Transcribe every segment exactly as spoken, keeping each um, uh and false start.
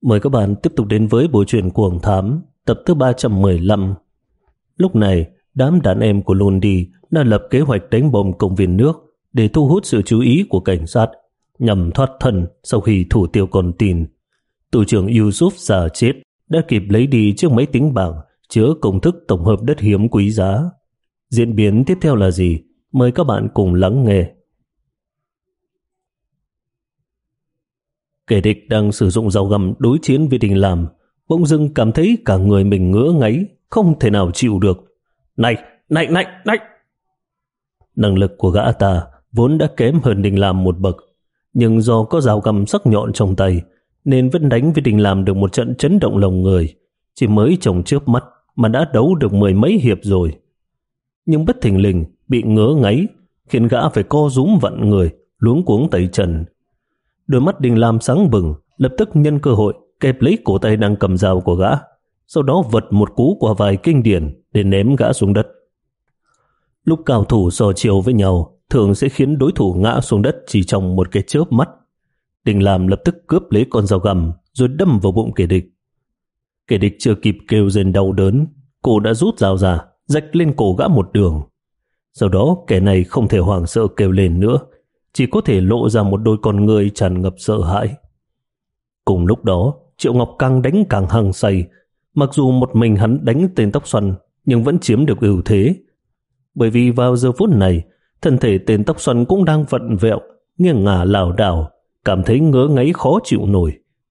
Mời các bạn tiếp tục đến với bộ truyện Cuồng Thám tập thứ ba trăm mười lăm. Lúc này, đám đàn em của Lundi đã lập kế hoạch đánh bom công viên nước để thu hút sự chú ý của cảnh sát nhằm thoát thân sau khi thủ tiêu con tin. Tù trưởng Yusuf già chết đã kịp lấy đi chiếc máy tính bảng chứa công thức tổng hợp đất hiếm quý giá. Diễn biến tiếp theo là gì? Mời các bạn cùng lắng nghe. Kẻ địch đang sử dụng dao găm đối chiến với Đình Làm, bỗng dưng cảm thấy cả người mình ngứa ngáy, không thể nào chịu được. Này, này, này, này! Năng lực của gã ta vốn đã kém hơn Đình Làm một bậc, nhưng do có dao găm sắc nhọn trong tay, nên vẫn đánh với Đình Làm được một trận chấn động lòng người. Chỉ mới trong chớp mắt mà đã đấu được mười mấy hiệp rồi. Nhưng bất thình lình bị ngứa ngáy, khiến gã phải co rúm vặn người, luống cuống tay chân. Đôi mắt Đình Làm sáng bừng, lập tức nhân cơ hội kẹp lấy cổ tay đang cầm dao của gã, sau đó vật một cú quả vài kinh điển để ném gã xuống đất. Lúc cao thủ so chiều với nhau, thường sẽ khiến đối thủ ngã xuống đất chỉ trong một cái chớp mắt. Đình Làm lập tức cướp lấy con dao găm rồi đâm vào bụng kẻ địch. Kẻ địch chưa kịp kêu rên đau đớn, cô đã rút dao ra, rạch lên cổ gã một đường. Sau đó kẻ này không thể hoảng sợ kêu lên nữa, chỉ có thể lộ ra một đôi con ngươi tràn ngập sợ hãi. Cùng lúc đó, Triệu Ngọc càng đánh càng hăng say. Mặc dù một mình hắn đánh tên tóc xoăn, nhưng vẫn chiếm được ưu thế. Bởi vì vào giờ phút này, thân thể tên tóc xoăn cũng đang vặn vẹo, nghiêng ngả lảo đảo, cảm thấy ngứa ngáy khó chịu nổi.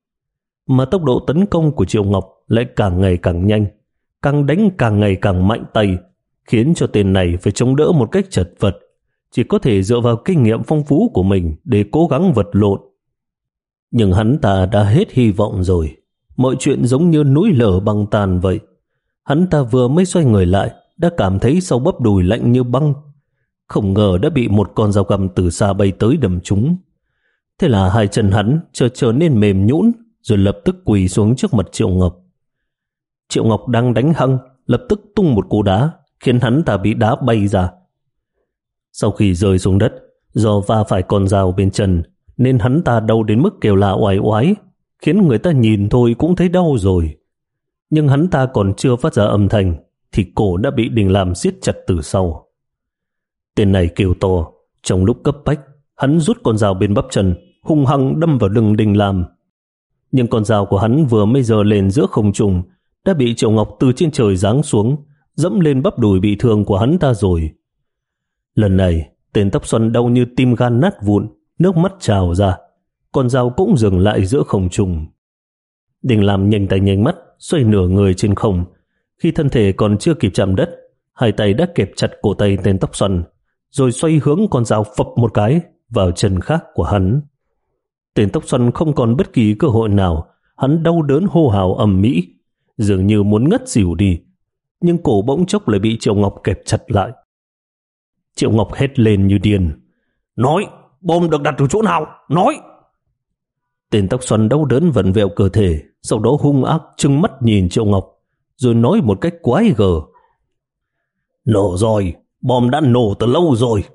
Mà tốc độ tấn công của Triệu Ngọc lại càng ngày càng nhanh, càng đánh càng ngày càng mạnh tay, khiến cho tên này phải chống đỡ một cách chật vật, chỉ có thể dựa vào kinh nghiệm phong phú của mình để cố gắng vật lộn. Nhưng hắn ta đã hết hy vọng rồi. Mọi chuyện giống như núi lở băng tan vậy. Hắn ta vừa mới xoay người lại đã cảm thấy sau bắp đùi lạnh như băng. Không ngờ đã bị một con dao găm từ xa bay tới đâm trúng. Thế là hai chân hắn trở trở nên mềm nhũn, rồi lập tức quỳ xuống trước mặt Triệu Ngọc. Triệu Ngọc đang đánh hăng, lập tức tung một cú đá, khiến hắn ta bị đá bay ra. Sau khi rơi xuống đất, do va phải con dao bên chân, nên hắn ta đau đến mức kêu la oai oái, khiến người ta nhìn thôi cũng thấy đau rồi. Nhưng hắn ta còn chưa phát ra âm thanh, thì cổ đã bị Đình Làm siết chặt từ sau. Tên này kêu to, trong lúc cấp bách, hắn rút con dao bên bắp chân, hung hăng đâm vào lưng Đình Làm. Nhưng con dao của hắn vừa mới giơ lên giữa không trung, đã bị Triệu Ngọc từ trên trời giáng xuống, dẫm lên bắp đùi bị thương của hắn ta rồi. Lần này, tên tóc xoăn đau như tim gan nát vụn, nước mắt trào ra, con dao cũng dừng lại giữa không trung. Đình Làm nhanh tay nhanh mắt, xoay nửa người trên không. Khi thân thể còn chưa kịp chạm đất, hai tay đã kẹp chặt cổ tay tên tóc xoăn, rồi xoay hướng con dao phập một cái vào chân khác của hắn. Tên tóc xoăn không còn bất kỳ cơ hội nào, hắn đau đớn hô hào ầm ĩ, dường như muốn ngất xỉu đi, nhưng cổ bỗng chốc lại bị Triệu Ngọc kẹp chặt lại. Triệu Ngọc hét lên như điên. Nói, bom được đặt ở chỗ nào? Nói! Tên tóc xoăn đau đớn vặn vẹo cơ thể, sau đó hung ác trừng mắt nhìn Triệu Ngọc, rồi nói một cách quái gở. Nổ rồi, bom đã nổ từ lâu rồi.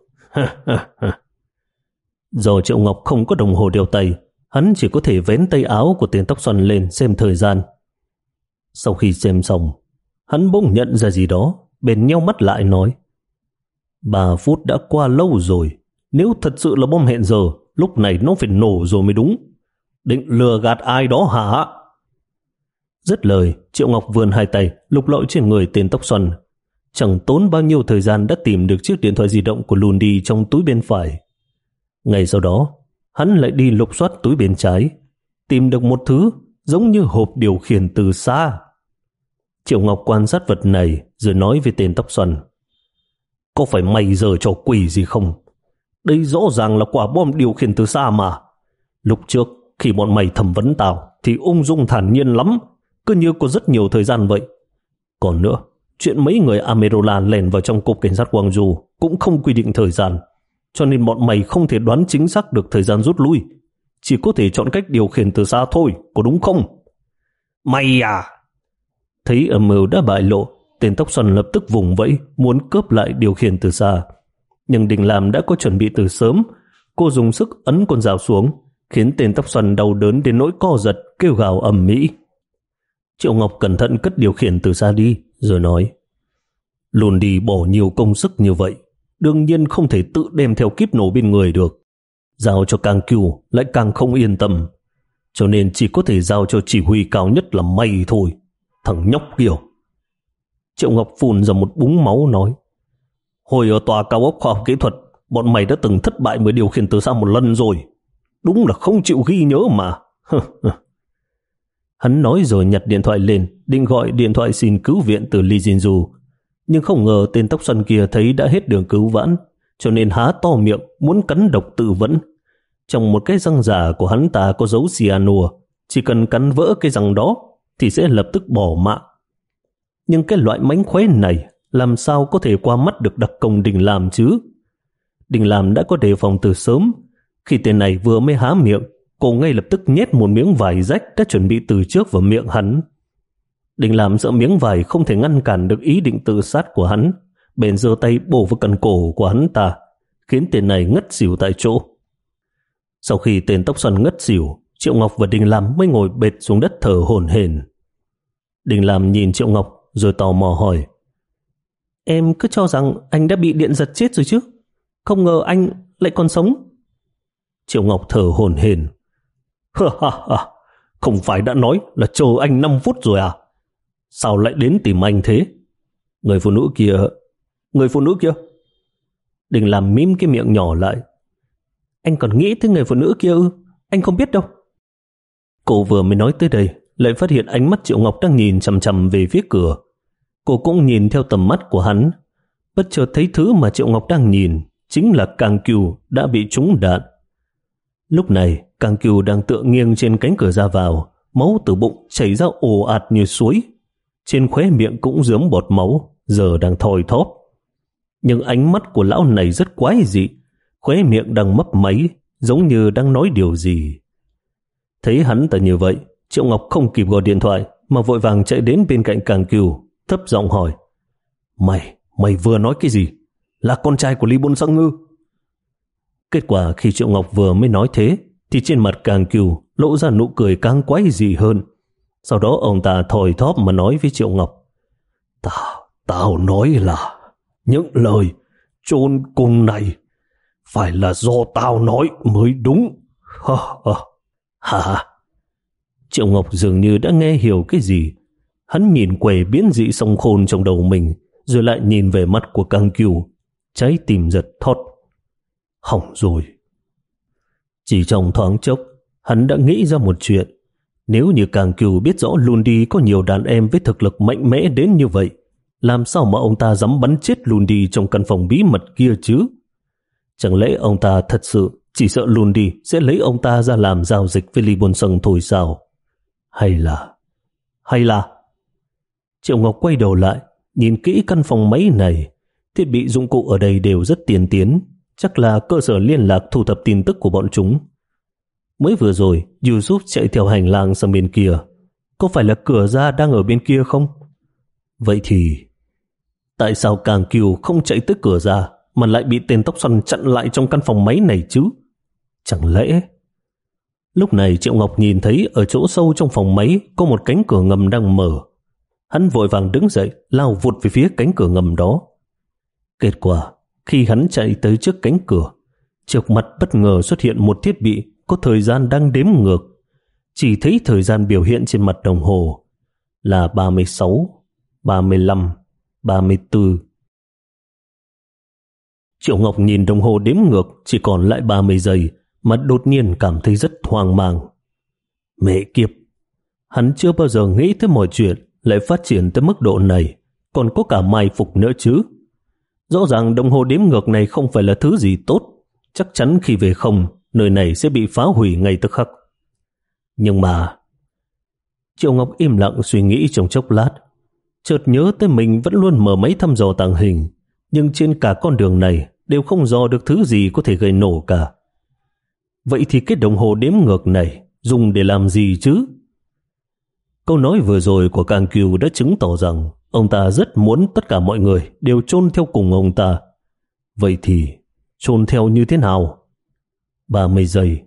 Do Triệu Ngọc không có đồng hồ đeo tay, hắn chỉ có thể vén tay áo của tên tóc xoăn lên xem thời gian. Sau khi xem xong, hắn bỗng nhận ra gì đó, bèn nheo mắt lại nói. Ba phút đã qua lâu rồi. Nếu thật sự là bom hẹn giờ, lúc này nó phải nổ rồi mới đúng. Định lừa gạt ai đó hả? Dứt lời, Triệu Ngọc vươn hai tay lục lọi trên người tên tóc xoăn. Chẳng tốn bao nhiêu thời gian đã tìm được chiếc điện thoại di động của Lundi trong túi bên phải. Ngay sau đó, hắn lại đi lục soát túi bên trái, tìm được một thứ giống như hộp điều khiển từ xa. Triệu Ngọc quan sát vật này rồi nói với tên tóc xoăn. Có phải mày giờ trò quỷ gì không? Đây rõ ràng là quả bom điều khiển từ xa mà. Lúc trước khi bọn mày thẩm vấn tao thì ung dung thản nhiên lắm, cứ như có rất nhiều thời gian vậy. Còn nữa, chuyện mấy người Amerola lèn vào trong cục cảnh sát Gwangju cũng không quy định thời gian, cho nên bọn mày không thể đoán chính xác được thời gian rút lui, chỉ có thể chọn cách điều khiển từ xa thôi, có đúng không? Mày à! Thấy âm mưu đã bại lộ, tên tóc xoăn lập tức vùng vẫy muốn cướp lại điều khiển từ xa. Nhưng Đình Làm đã có chuẩn bị từ sớm. Cô dùng sức ấn con dao xuống, khiến tên tóc xoăn đau đớn đến nỗi co giật, kêu gào ầm ĩ. Triệu Ngọc cẩn thận cất điều khiển từ xa đi, rồi nói: Luôn đi bỏ nhiều công sức như vậy, đương nhiên không thể tự đem theo kíp nổ bên người được. Giao cho càng cừu lại càng không yên tâm, cho nên chỉ có thể giao cho chỉ huy cao nhất là mày thôi, thằng nhóc kia. Triệu Ngọc phun ra một búng máu nói: Hồi ở tòa cao ốc khoa học kỹ thuật, bọn mày đã từng thất bại mới điều khiển từ xa một lần rồi. Đúng là không chịu ghi nhớ mà. Hắn nói rồi nhặt điện thoại lên, định gọi điện thoại xin cứu viện từ Lee Jinju, nhưng không ngờ tên tóc xoăn kia thấy đã hết đường cứu vãn, cho nên há to miệng muốn cắn độc tự vẫn. Trong một cái răng giả của hắn ta có dấu cyanua, chỉ cần cắn vỡ cái răng đó thì sẽ lập tức bỏ mạng. Nhưng cái loại mánh khóe này làm sao có thể qua mắt được đặc công Đình Lam chứ? Đình Lam đã có đề phòng từ sớm. Khi tên này vừa mới há miệng, cô ngay lập tức nhét một miếng vải rách đã chuẩn bị từ trước vào miệng hắn. Đình Lam sợ miếng vải không thể ngăn cản được ý định tự sát của hắn, bèn giơ tay bổ vào cần cổ của hắn ta, khiến tên này ngất xỉu tại chỗ. Sau khi tên tóc xoăn ngất xỉu, Triệu Ngọc và Đình Lam mới ngồi bệt xuống đất thở hổn hển. Đình Lam nhìn Triệu Ngọc rồi tò mò hỏi: Em cứ cho rằng anh đã bị điện giật chết rồi chứ, không ngờ anh lại còn sống. Triệu Ngọc thở hổn hển: Không phải đã nói là chờ anh năm phút rồi à? Sao lại đến tìm anh thế? Người phụ nữ kia... Người phụ nữ kia? Đình Lam mím cái miệng nhỏ lại. Anh còn nghĩ tới người phụ nữ kia ư? Anh không biết đâu. Cô vừa mới nói tới đây, lại phát hiện ánh mắt Triệu Ngọc đang nhìn chằm chằm về phía cửa. Cô cũng nhìn theo tầm mắt của hắn, bất chợt thấy thứ mà Triệu Ngọc đang nhìn chính là Càng Cừu đã bị trúng đạn. Lúc này Càng Cừu đang tựa nghiêng trên cánh cửa ra vào, máu từ bụng chảy ra ồ ạt như suối, trên khóe miệng cũng rớm bọt máu, giờ đang thoi thóp. Nhưng ánh mắt của lão này rất quái dị, khóe miệng đang mấp máy, giống như đang nói điều gì. Thấy hắn ta như vậy, Triệu Ngọc không kịp gọi điện thoại mà vội vàng chạy đến bên cạnh Càng Cừu, thấp giọng hỏi: Mày, mày vừa nói cái gì? Là con trai của Lee Bôn Sang ngư? Kết quả khi Triệu Ngọc vừa mới nói thế, thì trên mặt Càng Cừu lộ ra nụ cười càng quái dị hơn. Sau đó ông ta thòi thóp mà nói với Triệu Ngọc: Tao, tao nói là những lời chôn cùng này phải là do tao nói mới đúng. Ha ha. Hả? Triệu Ngọc dường như đã nghe hiểu cái gì. Hắn nhìn quẻ biến dị song khôn trong đầu mình, rồi lại nhìn về mắt của Càng Cừu, trái tim giật thót. Hỏng rồi. Chỉ trong thoáng chốc, hắn đã nghĩ ra một chuyện. Nếu như Càng Cừu biết rõ Lundi có nhiều đàn em với thực lực mạnh mẽ đến như vậy, làm sao mà ông ta dám bắn chết Lundi trong căn phòng bí mật kia chứ? Chẳng lẽ ông ta thật sự chỉ sợ Lundi sẽ lấy ông ta ra làm giao dịch với Lee Bôn Sang thôi sao? Hay là... Hay là... Triệu Ngọc quay đầu lại, nhìn kỹ căn phòng máy này. Thiết bị dụng cụ ở đây đều rất tiên tiến, chắc là cơ sở liên lạc thu thập tin tức của bọn chúng. Mới vừa rồi, Yusuf chạy theo hành lang sang bên kia. Có phải là cửa ra đang ở bên kia không? Vậy thì... Tại sao Càng Cừu không chạy tới cửa ra mà lại bị tên tóc xoăn chặn lại trong căn phòng máy này chứ? Chẳng lẽ... Lúc này Triệu Ngọc nhìn thấy ở chỗ sâu trong phòng máy có một cánh cửa ngầm đang mở. Hắn vội vàng đứng dậy, lao vụt về phía cánh cửa ngầm đó. Kết quả, khi hắn chạy tới trước cánh cửa, trước mặt bất ngờ xuất hiện một thiết bị có thời gian đang đếm ngược. Chỉ thấy thời gian biểu hiện trên mặt đồng hồ là ba mươi sáu, ba mươi lăm, ba mươi tư. Triệu Ngọc nhìn đồng hồ đếm ngược chỉ còn lại ba mươi giây mà đột nhiên cảm thấy rất hoang mang. Mẹ kiếp, hắn chưa bao giờ nghĩ tới mọi chuyện lại phát triển tới mức độ này, còn có cả mai phục nữa chứ. Rõ ràng đồng hồ đếm ngược này không phải là thứ gì tốt, chắc chắn khi về không, nơi này sẽ bị phá hủy ngay tức khắc. Nhưng mà... Triệu Ngọc im lặng suy nghĩ trong chốc lát, chợt nhớ tới mình vẫn luôn mở máy thăm dò tàng hình, nhưng trên cả con đường này đều không dò được thứ gì có thể gây nổ cả. Vậy thì cái đồng hồ đếm ngược này dùng để làm gì chứ? Câu nói vừa rồi của Càng Cừu đã chứng tỏ rằng ông ta rất muốn tất cả mọi người đều chôn theo cùng ông ta. Vậy thì chôn theo như thế nào? ba mươi giây,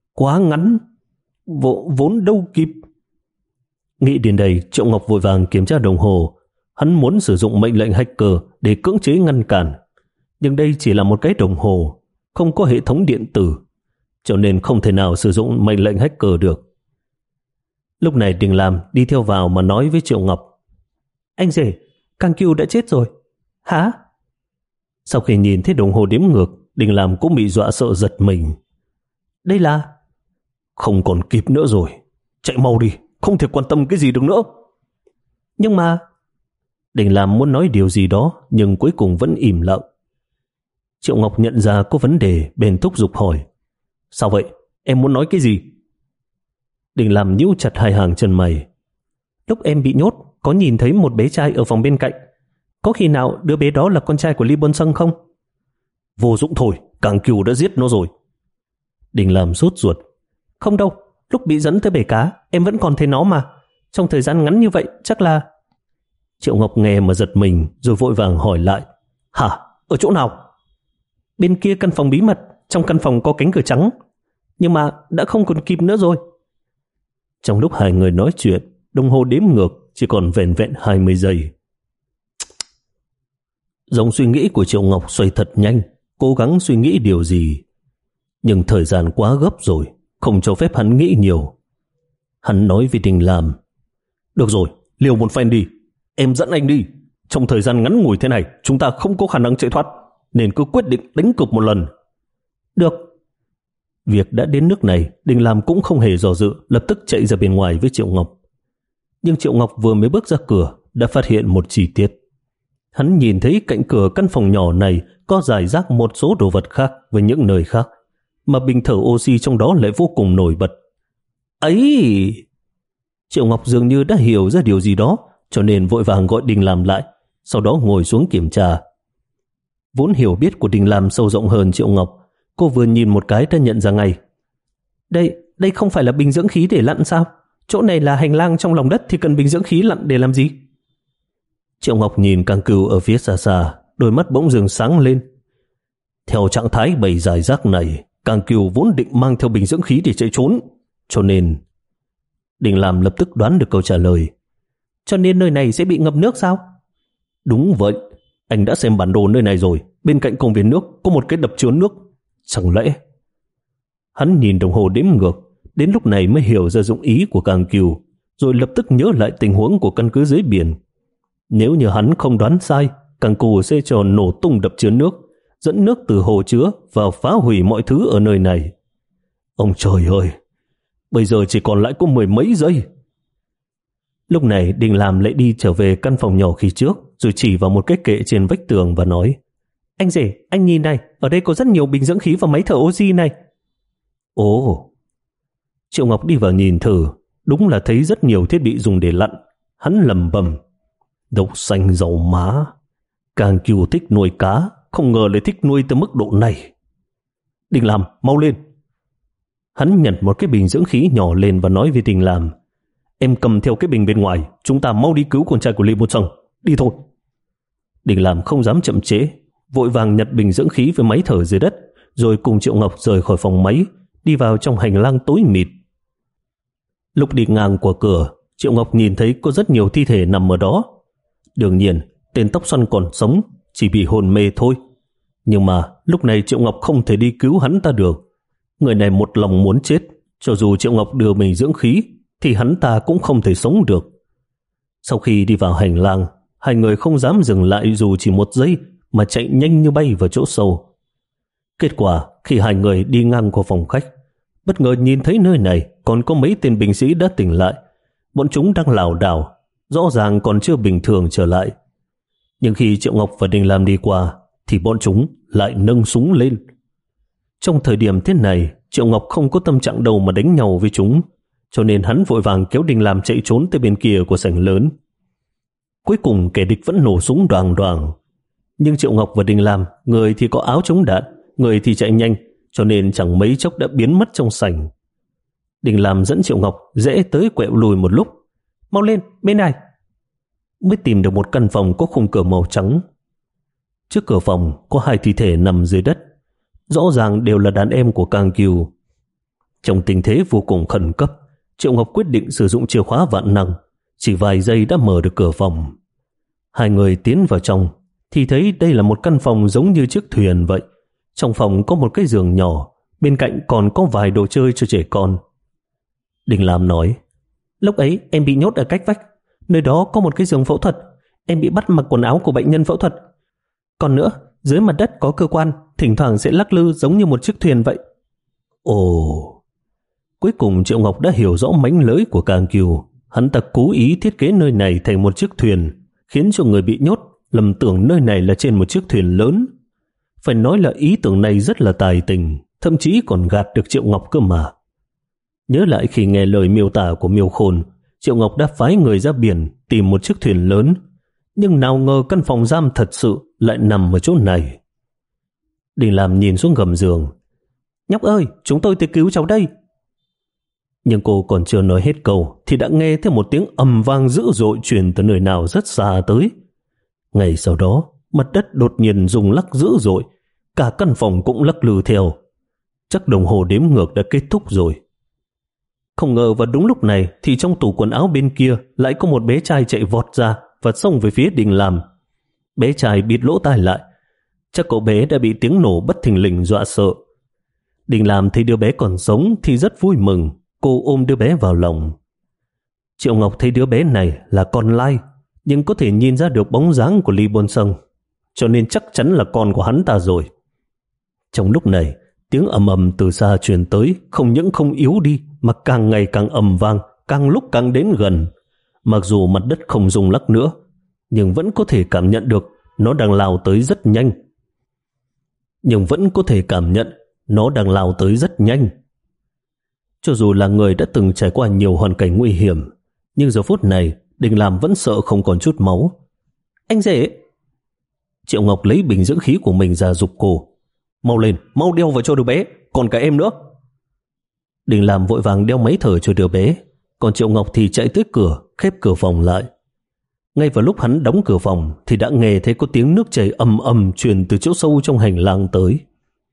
quá ngắn, Vô, vốn đâu kịp. Nghĩ đến đây, Triệu Ngọc vội vàng kiểm tra đồng hồ. Hắn muốn sử dụng mệnh lệnh hacker để cưỡng chế ngăn cản, nhưng đây chỉ là một cái đồng hồ, không có hệ thống điện tử, cho nên không thể nào sử dụng mệnh lệnh hacker được. Lúc này Đình Lam đi theo vào mà nói với Triệu Ngọc: Anh rể, Kang Kyu đã chết rồi. Hả? Sau khi nhìn thấy đồng hồ đếm ngược, Đình Lam cũng bị dọa sợ giật mình. Đây là... Không còn kịp nữa rồi. Chạy mau đi, không thể quan tâm cái gì được nữa. Nhưng mà... Đình Lam muốn nói điều gì đó, nhưng cuối cùng vẫn im lặng. Triệu Ngọc nhận ra có vấn đề, bèn thúc giục hỏi: Sao vậy? Em muốn nói cái gì? Đình Lam nhíu chặt hai hàng chân mày. Lúc em bị nhốt, có nhìn thấy một bé trai ở phòng bên cạnh. Có khi nào đứa bé đó là con trai của Lee Bôn Sung không? Vô dụng thôi, Kang Kyu đã giết nó rồi. Đình Lam sốt ruột. Không đâu, lúc bị dẫn tới bể cá, em vẫn còn thấy nó mà. Trong thời gian ngắn như vậy, chắc là... Triệu Ngọc nghe mà giật mình, rồi vội vàng hỏi lại: Hả? Ở chỗ nào? Bên kia căn phòng bí mật, trong căn phòng có cánh cửa trắng. Nhưng mà đã không còn kịp nữa rồi. Trong lúc hai người nói chuyện, đồng hồ đếm ngược chỉ còn vẻn vẹn hai mươi giây. Dòng suy nghĩ của Triệu Ngọc xoay thật nhanh, cố gắng suy nghĩ điều gì. Nhưng thời gian quá gấp rồi, không cho phép hắn nghĩ nhiều. Hắn nói với Đình Lam: Được rồi, liều một phen đi. Em dẫn anh đi. Trong thời gian ngắn ngủi thế này, chúng ta không có khả năng chạy thoát, nên cứ quyết định đánh cược một lần. Được. Việc đã đến nước này, Đình Lam cũng không hề dò dự, lập tức chạy ra bên ngoài với Triệu Ngọc. Nhưng Triệu Ngọc vừa mới bước ra cửa, đã phát hiện một chi tiết. Hắn nhìn thấy cạnh cửa căn phòng nhỏ này có rải rác một số đồ vật khác với những nơi khác, mà bình thở oxy trong đó lại vô cùng nổi bật. Ấy! Triệu Ngọc dường như đã hiểu ra điều gì đó, cho nên vội vàng gọi Đình Lam lại, sau đó ngồi xuống kiểm tra. Vốn hiểu biết của Đình Lam sâu rộng hơn Triệu Ngọc, cô vừa nhìn một cái đã nhận ra ngay. Đây, đây không phải là bình dưỡng khí để lặn sao? Chỗ này là hành lang trong lòng đất thì cần bình dưỡng khí lặn để làm gì? Triệu Ngọc nhìn Kang Kyu ở phía xa xa, đôi mắt bỗng dừng sáng lên. Theo trạng thái bầy dài rác này, Kang Kyu vốn định mang theo bình dưỡng khí để chạy trốn, cho nên... Đình Lam lập tức đoán được câu trả lời. Cho nên nơi này sẽ bị ngập nước sao? Đúng vậy, anh đã xem bản đồ nơi này rồi, bên cạnh công viên nước có một cái đập chứa nước. Chẳng lẽ... Hắn nhìn đồng hồ đếm ngược, đến lúc này mới hiểu ra dụng ý của Kang Kyu, rồi lập tức nhớ lại tình huống của căn cứ dưới biển. Nếu như hắn không đoán sai, Kang Kyu sẽ cho nổ tung đập chứa nước, dẫn nước từ hồ chứa vào phá hủy mọi thứ ở nơi này. Ông trời ơi, bây giờ chỉ còn lại có mười mấy giây. Lúc này Đình Lam lại đi trở về căn phòng nhỏ khi trước, rồi chỉ vào một cái kệ trên vách tường và nói: Anh rể, anh nhìn này, ở đây có rất nhiều bình dưỡng khí và máy thở oxy này. Ồ! Triệu Ngọc đi vào nhìn thử, đúng là thấy rất nhiều thiết bị dùng để lặn. Hắn lầm bầm: Đậu xanh dầu má, Kang Kyu thích nuôi cá, không ngờ lại thích nuôi tới mức độ này. Đình Lam, mau lên! Hắn nhặt một cái bình dưỡng khí nhỏ lên và nói với Đình Lam: Em cầm theo cái bình bên ngoài, chúng ta mau đi cứu con trai của Lee Bôn Sung. Đi thôi! Đình Lam không dám chậm trễ, vội vàng nhặt bình dưỡng khí với máy thở dưới đất, rồi cùng Triệu Ngọc rời khỏi phòng máy, đi vào trong hành lang tối mịt. Lúc đi ngang qua cửa, Triệu Ngọc nhìn thấy có rất nhiều thi thể nằm ở đó. Đương nhiên, tên tóc xoăn còn sống, chỉ bị hôn mê thôi. Nhưng mà lúc này Triệu Ngọc không thể đi cứu hắn ta được. Người này một lòng muốn chết, cho dù Triệu Ngọc đưa mình dưỡng khí, thì hắn ta cũng không thể sống được. Sau khi đi vào hành lang, hai người không dám dừng lại dù chỉ một giây, mà chạy nhanh như bay vào chỗ sâu. Kết quả, khi hai người đi ngang qua phòng khách, bất ngờ nhìn thấy nơi này còn có mấy tên binh sĩ đã tỉnh lại. Bọn chúng đang lảo đảo, rõ ràng còn chưa bình thường trở lại. Nhưng khi Triệu Ngọc và Đình Lam đi qua, thì bọn chúng lại nâng súng lên. Trong thời điểm thế này, Triệu Ngọc không có tâm trạng đâu mà đánh nhau với chúng, cho nên hắn vội vàng kéo Đình Lam chạy trốn tới bên kia của sảnh lớn. Cuối cùng kẻ địch vẫn nổ súng đoàng đoàng. Nhưng Triệu Ngọc và Đình Lam, người thì có áo chống đạn, người thì chạy nhanh, cho nên chẳng mấy chốc đã biến mất trong sảnh. Đình Lam dẫn Triệu Ngọc rẽ tới quẹo lùi một lúc. Mau lên, bên này! Mới tìm được một căn phòng có khung cửa màu trắng. Trước cửa phòng có hai thi thể nằm dưới đất, rõ ràng đều là đàn em của Kang Kyu. Trong tình thế vô cùng khẩn cấp, Triệu Ngọc quyết định sử dụng chìa khóa vạn năng, chỉ vài giây đã mở được cửa phòng. Hai người tiến vào trong thì thấy đây là một căn phòng giống như chiếc thuyền vậy. Trong phòng có một cái giường nhỏ, bên cạnh còn có vài đồ chơi cho trẻ con. Đình Lam nói, lúc ấy em bị nhốt ở cách vách, nơi đó có một cái giường phẫu thuật, em bị bắt mặc quần áo của bệnh nhân phẫu thuật. Còn nữa, dưới mặt đất có cơ quan, thỉnh thoảng sẽ lắc lư giống như một chiếc thuyền vậy. Ồ, cuối cùng Triệu Ngọc đã hiểu rõ mánh lưới của Càng Kiều. Hắn ta cố ý thiết kế nơi này thành một chiếc thuyền, khiến cho người bị nhốt lầm tưởng nơi này là trên một chiếc thuyền lớn. Phải nói là ý tưởng này rất là tài tình, thậm chí còn gạt được Triệu Ngọc cơ mà. Nhớ lại khi nghe lời miêu tả của Miêu Khôn, Triệu Ngọc đã phái người ra biển tìm một chiếc thuyền lớn, nhưng nào ngờ căn phòng giam thật sự lại nằm ở chỗ này. Đình Lam nhìn xuống gầm giường. Nhóc ơi, chúng tôi tới cứu cháu đây. Nhưng cô còn chưa nói hết câu thì đã nghe thấy một tiếng ầm vang dữ dội truyền từ nơi nào rất xa tới. Ngay sau đó, mặt đất đột nhiên rung lắc dữ dội, cả căn phòng cũng lắc lư theo. Chắc đồng hồ đếm ngược đã kết thúc rồi. Không ngờ vào đúng lúc này thì trong tủ quần áo bên kia lại có một bé trai chạy vọt ra và xông về phía Đình Lam. Bé trai bịt lỗ tai lại. Chắc cậu bé đã bị tiếng nổ bất thình lình dọa sợ. Đình Lam thấy đứa bé còn sống thì rất vui mừng. Cô ôm đứa bé vào lòng. Triệu Ngọc thấy đứa bé này là con lai, nhưng có thể nhìn ra được bóng dáng của Ly Bôn Sâng, cho nên chắc chắn là con của hắn ta rồi. Trong lúc này, tiếng ầm ầm từ xa truyền tới, không những không yếu đi mà càng ngày càng ầm vang, càng lúc càng đến gần. Mặc dù mặt đất không rung lắc nữa, nhưng vẫn có thể cảm nhận được nó đang lao tới rất nhanh. Nhưng vẫn có thể cảm nhận nó đang lao tới rất nhanh. Cho dù là người đã từng trải qua nhiều hoàn cảnh nguy hiểm, nhưng giờ phút này Đình Lam vẫn sợ không còn chút máu. Anh rể! Triệu Ngọc lấy bình dưỡng khí của mình ra giục cô. Mau lên, mau đeo vào cho đứa bé, còn cả em nữa. Đình Lam vội vàng đeo máy thở cho đứa bé, còn Triệu Ngọc thì chạy tới cửa, khép cửa phòng lại. Ngay vào lúc hắn đóng cửa phòng thì đã nghe thấy có tiếng nước chảy ầm ầm truyền từ chỗ sâu trong hành lang tới.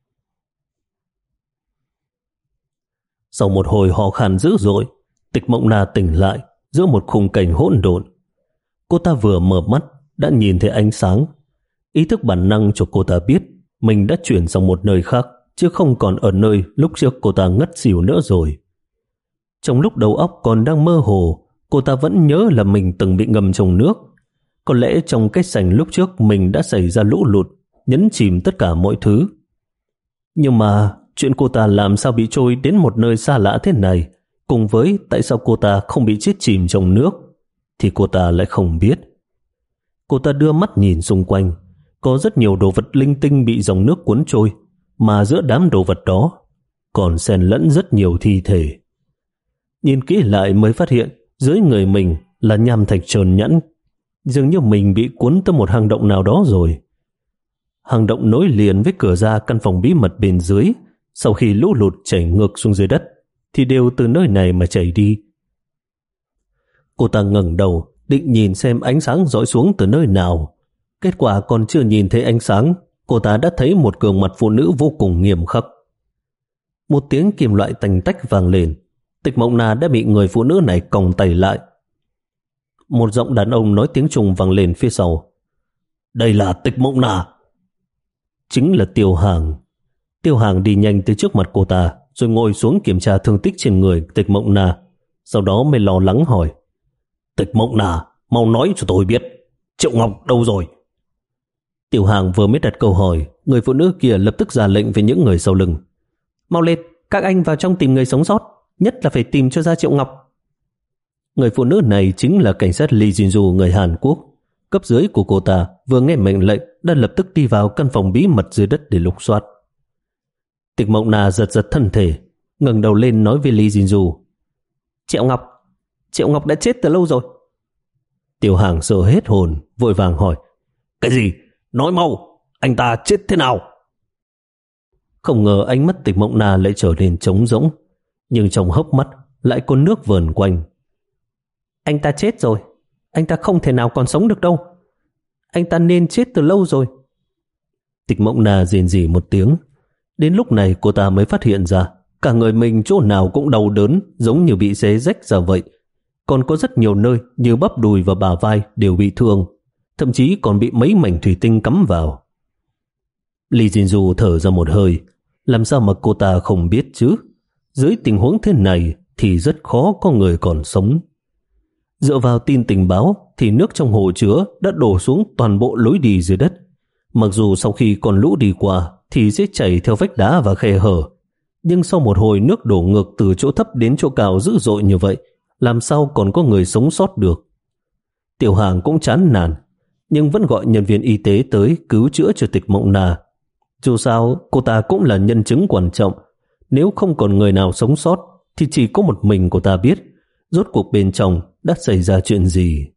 Sau một hồi hò khan dữ dội, Tịch Mộng Na tỉnh lại giữa một khung cảnh hỗn độn. Cô ta vừa mở mắt đã nhìn thấy ánh sáng. Ý thức bản năng cho cô ta biết mình đã chuyển sang một nơi khác, chứ không còn ở nơi lúc trước cô ta ngất xỉu nữa rồi. Trong lúc đầu óc còn đang mơ hồ, cô ta vẫn nhớ là mình từng bị ngâm trong nước. Có lẽ trong cái sảnh lúc trước mình đã xảy ra lũ lụt, nhấn chìm tất cả mọi thứ. Nhưng mà chuyện cô ta làm sao bị trôi đến một nơi xa lạ thế này, cùng với tại sao cô ta không bị chết chìm trong nước, thì cô ta lại không biết. Cô ta đưa mắt nhìn xung quanh, có rất nhiều đồ vật linh tinh bị dòng nước cuốn trôi, mà giữa đám đồ vật đó còn xen lẫn rất nhiều thi thể. Nhìn kỹ lại mới phát hiện dưới người mình là nham thạch trơn nhẵn, dường như mình bị cuốn tới một hang động nào đó rồi. Hang động nối liền với cửa ra căn phòng bí mật bên dưới, sau khi lũ lụt chảy ngược xuống dưới đất thì đều từ nơi này mà chảy đi. Cô ta ngẩng đầu định nhìn xem ánh sáng dõi xuống từ nơi nào. Kết quả còn chưa nhìn thấy ánh sáng, cô ta đã thấy một gương mặt phụ nữ vô cùng nghiêm khắc. Một tiếng kim loại tành tách vang lên. Tịch Mộng Na đã bị người phụ nữ này còng tay lại. Một giọng đàn ông nói tiếng Trung vang lên phía sau. Đây là Tịch Mộng Na. Chính là Tiêu Hàng. Tiêu Hàng đi nhanh tới trước mặt cô ta, rồi ngồi xuống kiểm tra thương tích trên người Tịch Mộng Na. Sau đó mới lo lắng hỏi. Tịch Mộng Na, mau nói cho tôi biết, Triệu Ngọc đâu rồi? Tiêu Hàng vừa mới đặt câu hỏi, người phụ nữ kia lập tức ra lệnh với những người sau lưng. Mau lên, các anh vào trong tìm người sống sót, nhất là phải tìm cho ra Triệu Ngọc. Người phụ nữ này chính là cảnh sát Lee Jinju người Hàn Quốc. Cấp dưới của cô ta vừa nghe mệnh lệnh đã lập tức đi vào căn phòng bí mật dưới đất để lục soát. Tịch Mộng Na giật giật thân thể, ngẩng đầu lên nói với Lee Jinju. Triệu Ngọc, Triệu Ngọc đã chết từ lâu rồi. Tiêu Hàng sợ hết hồn, vội vàng hỏi. Cái gì? Nói mau, anh ta chết thế nào? Không ngờ ánh mắt Tịch Mộng Na lại trở nên trống rỗng, nhưng trong hốc mắt lại có nước vờn quanh. Anh ta chết rồi, anh ta không thể nào còn sống được đâu. Anh ta nên chết từ lâu rồi. Tịch Mộng Na rền rỉ một tiếng. Đến lúc này cô ta mới phát hiện ra Cả người mình chỗ nào cũng đau đớn, giống như bị xé rách ra vậy. Còn có rất nhiều nơi như bắp đùi và bả vai đều bị thương, thậm chí còn bị mấy mảnh thủy tinh cắm vào. Lee Jin-du thở ra một hơi. Làm sao mà cô ta không biết chứ? Dưới tình huống thế này thì rất khó có người còn sống. Dựa vào tin tình báo thì nước trong hồ chứa đã đổ xuống toàn bộ lối đi dưới đất. Mặc dù sau khi con lũ đi qua thì sẽ chảy theo vách đá và khe hở, nhưng sau một hồi nước đổ ngược từ chỗ thấp đến chỗ cao dữ dội như vậy, làm sao còn có người sống sót được? Tiểu Hàng cũng chán nản, nhưng vẫn gọi nhân viên y tế tới cứu chữa cho Tịch Mộng Na. Dù sao, cô ta cũng là nhân chứng quan trọng. Nếu không còn người nào sống sót, thì chỉ có một mình cô ta biết rốt cuộc bên trong đã xảy ra chuyện gì.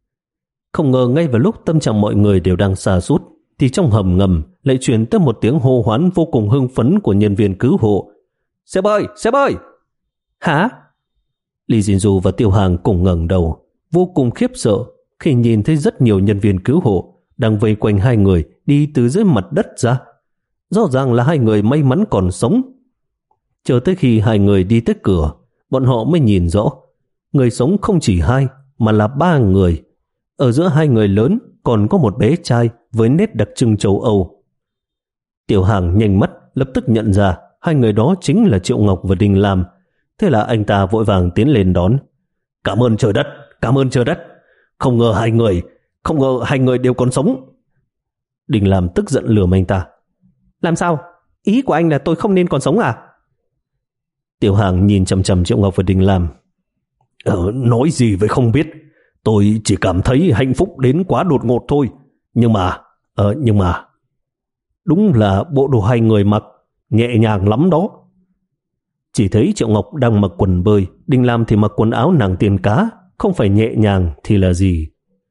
Không ngờ ngay vào lúc tâm trạng mọi người đều đang sa sút, thì trong hầm ngầm lại truyền tới một tiếng hô hoán vô cùng hưng phấn của nhân viên cứu hộ. Xe bơi, xe bơi! Hả? Lee Jin-du và Tiêu Hàng cùng ngẩng đầu, vô cùng khiếp sợ khi nhìn thấy rất nhiều nhân viên cứu hộ đang vây quanh hai người đi từ dưới mặt đất ra. Rõ ràng là hai người may mắn còn sống. Chờ tới khi hai người đi tới cửa, bọn họ mới nhìn rõ, người sống không chỉ hai mà là ba người. Ở giữa hai người lớn còn có một bé trai với nét đặc trưng châu Âu. Tiểu Hàng nhanh mắt lập tức nhận ra hai người đó chính là Triệu Ngọc và Đình Lam. Thế là anh ta vội vàng tiến lên đón. Cảm ơn trời đất, cảm ơn trời đất. Không ngờ hai người, không ngờ hai người đều còn sống. Đình Lam tức giận lườm anh ta. Làm sao? Ý của anh là tôi không nên còn sống à? Tiểu Hàng nhìn chằm chằm Triệu Ngọc và Đình Lam. Ờ, nói gì vậy không biết. Tôi chỉ cảm thấy hạnh phúc đến quá đột ngột thôi. Nhưng mà, ờ, nhưng mà, đúng là bộ đồ hai người mặc nhẹ nhàng lắm đó. Chỉ thấy Triệu Ngọc đang mặc quần bơi, Đình Lam thì mặc quần áo nàng tiên cá, không phải nhẹ nhàng thì là gì.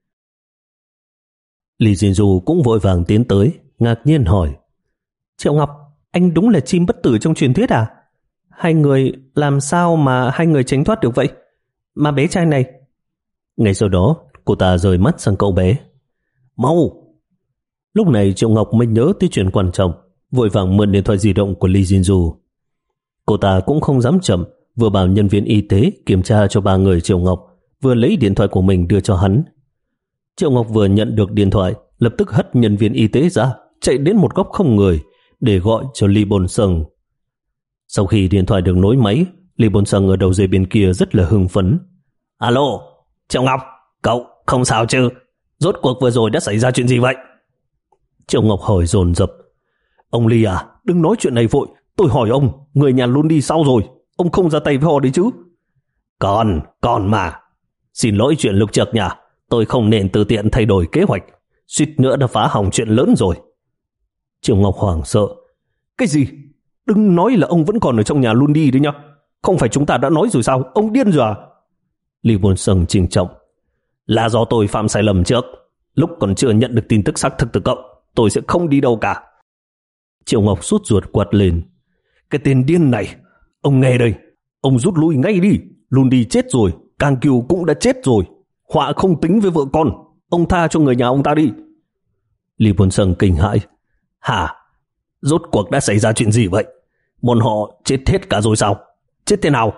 Lee Jin-du cũng vội vàng tiến tới, ngạc nhiên hỏi. Triệu Ngọc, anh đúng là chim bất tử trong truyền thuyết à? Hai người, làm sao mà hai người tránh thoát được vậy? Mà bé trai này... Ngay sau đó, cô ta rời mắt sang cậu bé. Mau! Lúc này Triệu Ngọc mới nhớ tới chuyện quan trọng, vội vàng mượn điện thoại di động của Lee Jin-du. Cô ta cũng không dám chậm, vừa bảo nhân viên y tế kiểm tra cho ba người Triệu Ngọc, vừa lấy điện thoại của mình đưa cho hắn. Triệu Ngọc vừa nhận được điện thoại, lập tức hất nhân viên y tế ra, chạy đến một góc không người để gọi cho Lee Bôn Sung. Sau khi điện thoại được nối máy, Lee Bôn Sung ở đầu dây bên kia rất là hưng phấn. Alo, Triệu Ngọc, cậu không sao chứ? Rốt cuộc vừa rồi đã xảy ra chuyện gì vậy? Triệu Ngọc hỏi dồn dập. Ông Lee à, đừng nói chuyện này vội. Tôi hỏi ông, người nhà luôn đi sau rồi. Ông không ra tay với họ đấy chứ? Còn, còn mà. Xin lỗi chuyện lúc trước nha. Tôi không nên tự tiện thay đổi kế hoạch. Suýt nữa đã phá hỏng chuyện lớn rồi. Triệu Ngọc hoảng sợ. Cái gì? Đừng nói là ông vẫn còn ở trong nhà luôn đi đấy nhá. Không phải chúng ta đã nói rồi sao? Ông điên rồi à? Lee Bôn Sung trinh trọng. Là do tôi phạm sai lầm trước. Lúc còn chưa nhận được tin tức xác thực từ cậu, tôi sẽ không đi đâu cả. Triệu Ngọc sốt ruột quát lên. Cái tên điên này, ông nghe đây, ông rút lui ngay đi. Luôn đi chết rồi, Cang Kiều cũng đã chết rồi. Họa không tính với vợ con, ông tha cho người nhà ông ta đi. Lee Bôn Sung kinh hãi. Hả? Rốt cuộc đã xảy ra chuyện gì vậy? Bọn họ chết hết cả rồi sao? Chết thế nào?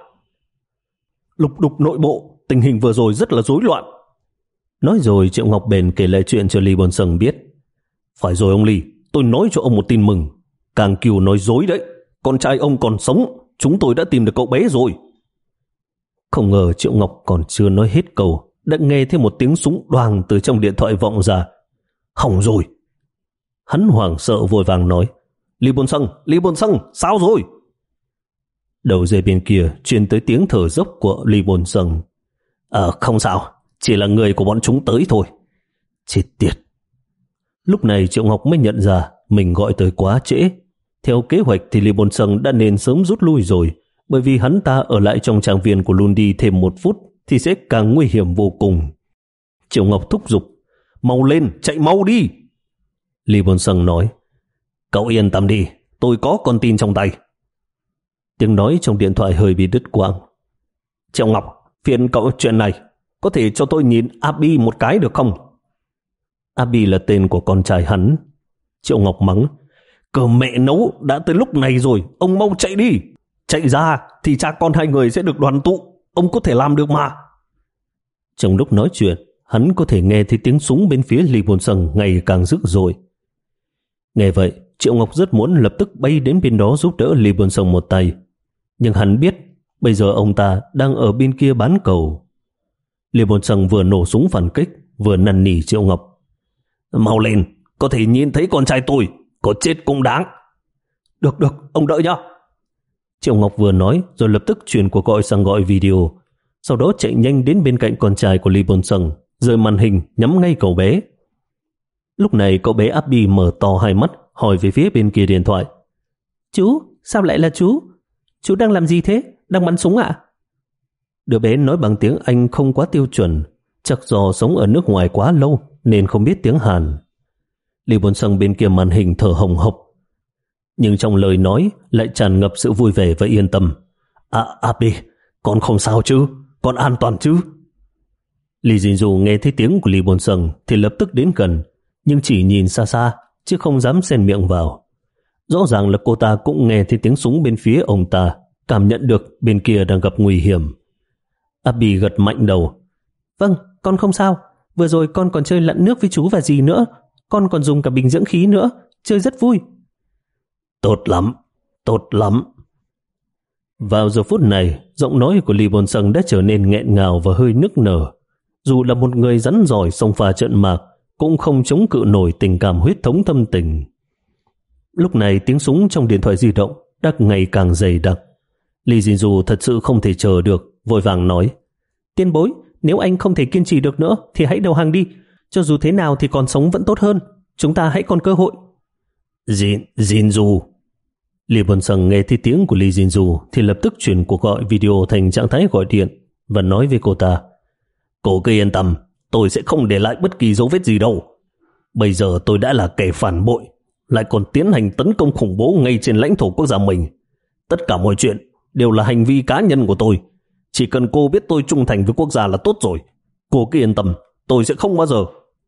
Lục đục nội bộ, tình hình vừa rồi rất là rối loạn. Nói rồi Triệu Ngọc bền kể lại chuyện cho Lee Bôn Sung biết. Phải rồi ông Lee, tôi nói cho ông một tin mừng. Cang Kiều nói dối đấy. Con trai ông còn sống, chúng tôi đã tìm được cậu bé rồi. Không ngờ Triệu Ngọc còn chưa nói hết câu, đã nghe thấy một tiếng súng đoàng từ trong điện thoại vọng ra. Hỏng rồi. Hắn hoảng sợ vội vàng nói. Lee Bôn Sung, Lee Bôn Sung, sao rồi? Đầu dây bên kia truyền tới tiếng thở dốc của Lee Bôn Sung. Ờ, không sao, chỉ là người của bọn chúng tới thôi. Chết tiệt. Lúc này Triệu Ngọc mới nhận ra mình gọi tới quá trễ. Theo kế hoạch thì Lee Bôn Sung đã nên sớm rút lui rồi, bởi vì hắn ta ở lại trong trang viên của Lundi thêm một phút thì sẽ càng nguy hiểm vô cùng. Triệu Ngọc thúc giục. Mau lên, chạy mau đi. Lee Bôn Sung nói. Cậu yên tâm đi, tôi có con tin trong tay. Tiếng nói trong điện thoại hơi bị đứt quãng. Triệu Ngọc, phiền cậu chuyện này, có thể cho tôi nhìn Abi một cái được không? Abi là tên của con trai hắn. Triệu Ngọc mắng. Cờ mẹ nấu, đã tới lúc này rồi, ông mau chạy đi. chạy ra thì cha con hai người sẽ được đoàn tụ. Ông có thể làm được mà. Trong lúc nói chuyện, hắn có thể nghe thấy tiếng súng bên phía Lý Bồn Sân ngày càng dữ dội. Nghe vậy, Triệu Ngọc rất muốn lập tức bay đến bên đó giúp đỡ Lý Bồn Sân một tay. Nhưng hắn biết bây giờ ông ta đang ở bên kia bán cầu. Lý Bồn Sân vừa nổ súng phản kích, vừa năn nỉ Triệu Ngọc. Mau lên, có thể nhìn thấy con trai tôi, có chết cũng đáng. Được được, ông đợi nhá. Triệu Ngọc vừa nói rồi lập tức chuyển cuộc gọi sang gọi video, sau đó chạy nhanh đến bên cạnh con trai của Lý Bồn Sân, rời màn hình nhắm ngay cậu bé. Lúc này cậu bé Abby mở to hai mắt hỏi về phía bên kia điện thoại. Chú, sao lại là chú? Chú đang làm gì thế? Đang bắn súng ạ? Đứa bé nói bằng tiếng Anh không quá tiêu chuẩn, chắc do sống ở nước ngoài quá lâu nên không biết tiếng Hàn. Lý Bồn Sân bên kia màn hình thở hồng hộc, nhưng trong lời nói lại tràn ngập sự vui vẻ và yên tâm. À, Abby, con không sao chứ? Con an toàn chứ? Lý Dinh Du nghe thấy tiếng của Lý Bồn Sân thì lập tức đến gần, nhưng chỉ nhìn xa xa chứ không dám xen miệng vào. Rõ ràng là cô ta cũng nghe thấy tiếng súng bên phía ông ta, cảm nhận được bên kia đang gặp nguy hiểm. Abby gật mạnh đầu. Vâng, con không sao. Vừa rồi con còn chơi lặn nước với chú và dì nữa. Con còn dùng cả bình dưỡng khí nữa. Chơi rất vui. Tốt lắm, tốt lắm. Vào giờ phút này, giọng nói của Lý Bồn Sân đã trở nên nghẹn ngào và hơi nức nở. Dù là một người rắn giỏi xông pha trận mạc, cũng không chống cự nổi tình cảm huyết thống thâm tình. Lúc này tiếng súng trong điện thoại di động đã ngày càng dày đặc. Lý Dinh Du thật sự không thể chờ được, vội vàng nói. Tiên bối, nếu anh không thể kiên trì được nữa thì hãy đầu hàng đi. Cho dù thế nào thì còn sống vẫn tốt hơn. Chúng ta hãy còn cơ hội. Dinh, Dinh Du. Lý Bồn Sân nghe thấy tiếng của Lý Dinh Du thì lập tức chuyển cuộc gọi video thành trạng thái gọi điện và nói với cô ta. Cô cứ yên tâm, tôi sẽ không để lại bất kỳ dấu vết gì đâu. Bây giờ tôi đã là kẻ phản bội, lại còn tiến hành tấn công khủng bố ngay trên lãnh thổ quốc gia mình. Tất cả mọi chuyện đều là hành vi cá nhân của tôi. Chỉ cần cô biết tôi trung thành với quốc gia là tốt rồi. Cô cứ yên tâm, tôi sẽ không bao giờ.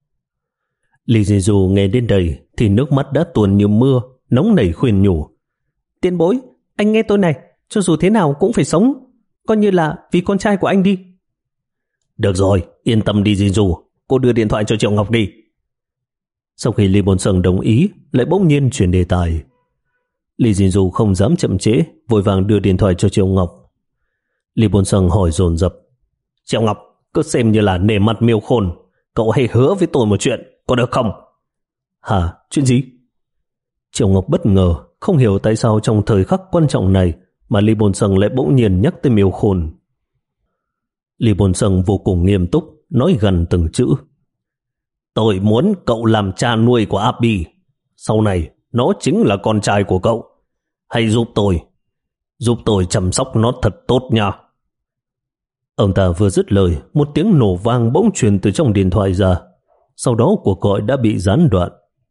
Lý Dinh Du nghe đến đây thì nước mắt đã tuôn như mưa, nóng nảy khuyên nhủ. Tiên bối, anh nghe tôi này, cho dù thế nào cũng phải sống, coi như là vì con trai của anh đi. Được rồi, yên tâm đi Dinh Du, cô đưa điện thoại cho Triệu Ngọc đi. Sau khi Lý Bồn Sân đồng ý, lại bỗng nhiên chuyển đề tài. Lý Dinh Du không dám chậm trễ, vội vàng đưa điện thoại cho Triệu Ngọc. Lý Bồn Sân hỏi dồn dập. Triệu Ngọc, cứ xem như là nể mặt Miêu Khôn, cậu hãy hứa với tôi một chuyện, có được không? Hả, chuyện gì? Triệu Ngọc bất ngờ, không hiểu tại sao trong thời khắc quan trọng này mà Lý Bồn Sân lại bỗng nhiên nhắc tới Miêu Khôn. Lý Bồn Sân vô cùng nghiêm túc, nói gần từng chữ. Tôi muốn cậu làm cha nuôi của Abby. Sau này, nó chính là con trai của cậu. Hãy giúp tôi. Giúp tôi chăm sóc nó thật tốt nha. Ông ta vừa dứt lời, một tiếng nổ vang bỗng truyền từ trong điện thoại ra. Sau đó cuộc gọi đã bị gián đoạn.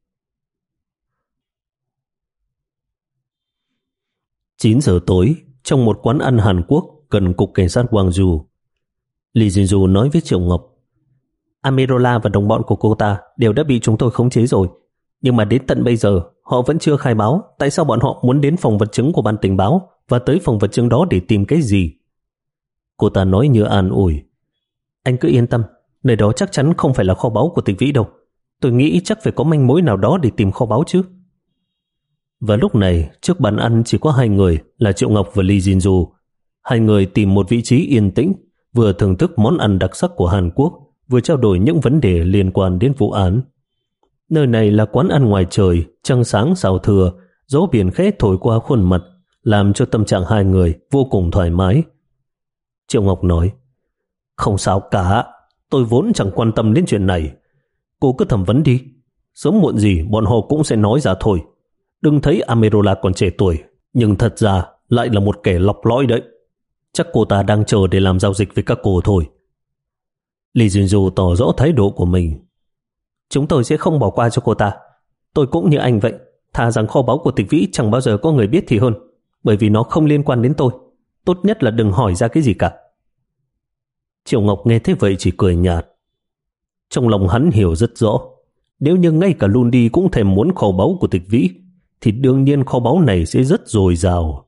chín giờ tối, trong một quán ăn Hàn Quốc gần cục cảnh sát Gwangju, Lý Dinh Du nói với Triệu Ngọc. Amirola và đồng bọn của cô ta đều đã bị chúng tôi khống chế rồi. Nhưng mà đến tận bây giờ, họ vẫn chưa khai báo tại sao bọn họ muốn đến phòng vật chứng của ban tình báo và tới phòng vật chứng đó để tìm cái gì. Cô ta nói như an ủi. Anh cứ yên tâm, nơi đó chắc chắn không phải là kho báu của Tịch Vĩ đâu. Tôi nghĩ chắc phải có manh mối nào đó để tìm kho báu chứ. Và lúc này, trước bàn ăn chỉ có hai người là Triệu Ngọc và Lý Dinh Du. Hai người tìm một vị trí yên tĩnh, vừa thưởng thức món ăn đặc sắc của Hàn Quốc, vừa trao đổi những vấn đề liên quan đến vụ án. Nơi này là quán ăn ngoài trời, trăng sáng sao thưa, gió biển khẽ thổi qua khuôn mặt, làm cho tâm trạng hai người vô cùng thoải mái. Triệu Ngọc nói, không sao cả, tôi vốn chẳng quan tâm đến chuyện này. Cô cứ thẩm vấn đi, sớm muộn gì bọn họ cũng sẽ nói ra thôi. Đừng thấy Amirola còn trẻ tuổi, nhưng thật ra lại là một kẻ lọc lõi đấy. Chắc cô ta đang chờ để làm giao dịch với các cô thôi. Lý Dinh Du tỏ rõ thái độ của mình. Chúng tôi sẽ không bỏ qua cho cô ta. Tôi cũng như anh vậy, thà rằng kho báu của Tịch Vĩ chẳng bao giờ có người biết thì hơn, bởi vì nó không liên quan đến tôi. Tốt nhất là đừng hỏi ra cái gì cả. Triệu Ngọc nghe thế vậy chỉ cười nhạt. Trong lòng hắn hiểu rất rõ, nếu như ngay cả Lundi cũng thèm muốn kho báu của Tịch Vĩ, thì đương nhiên kho báu này sẽ rất dồi dào.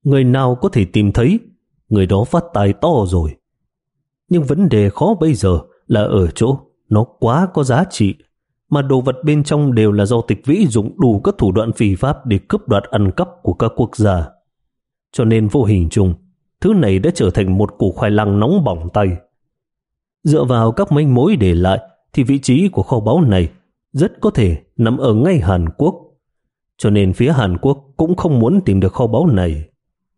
người nào có thể tìm thấy, người đó phát tài to rồi. Nhưng vấn đề khó bây giờ là ở chỗ nó quá có giá trị, mà đồ vật bên trong đều là do Tịch Vĩ dùng đủ các thủ đoạn phi pháp để cướp đoạt ăn cắp của các quốc gia. Cho nên vô hình chung, thứ này đã trở thành một củ khoai lang nóng bỏng tay. Dựa vào các manh mối để lại thì vị trí của kho báu này rất có thể nằm ở ngay Hàn Quốc. Cho nên phía Hàn Quốc cũng không muốn tìm được kho báu này.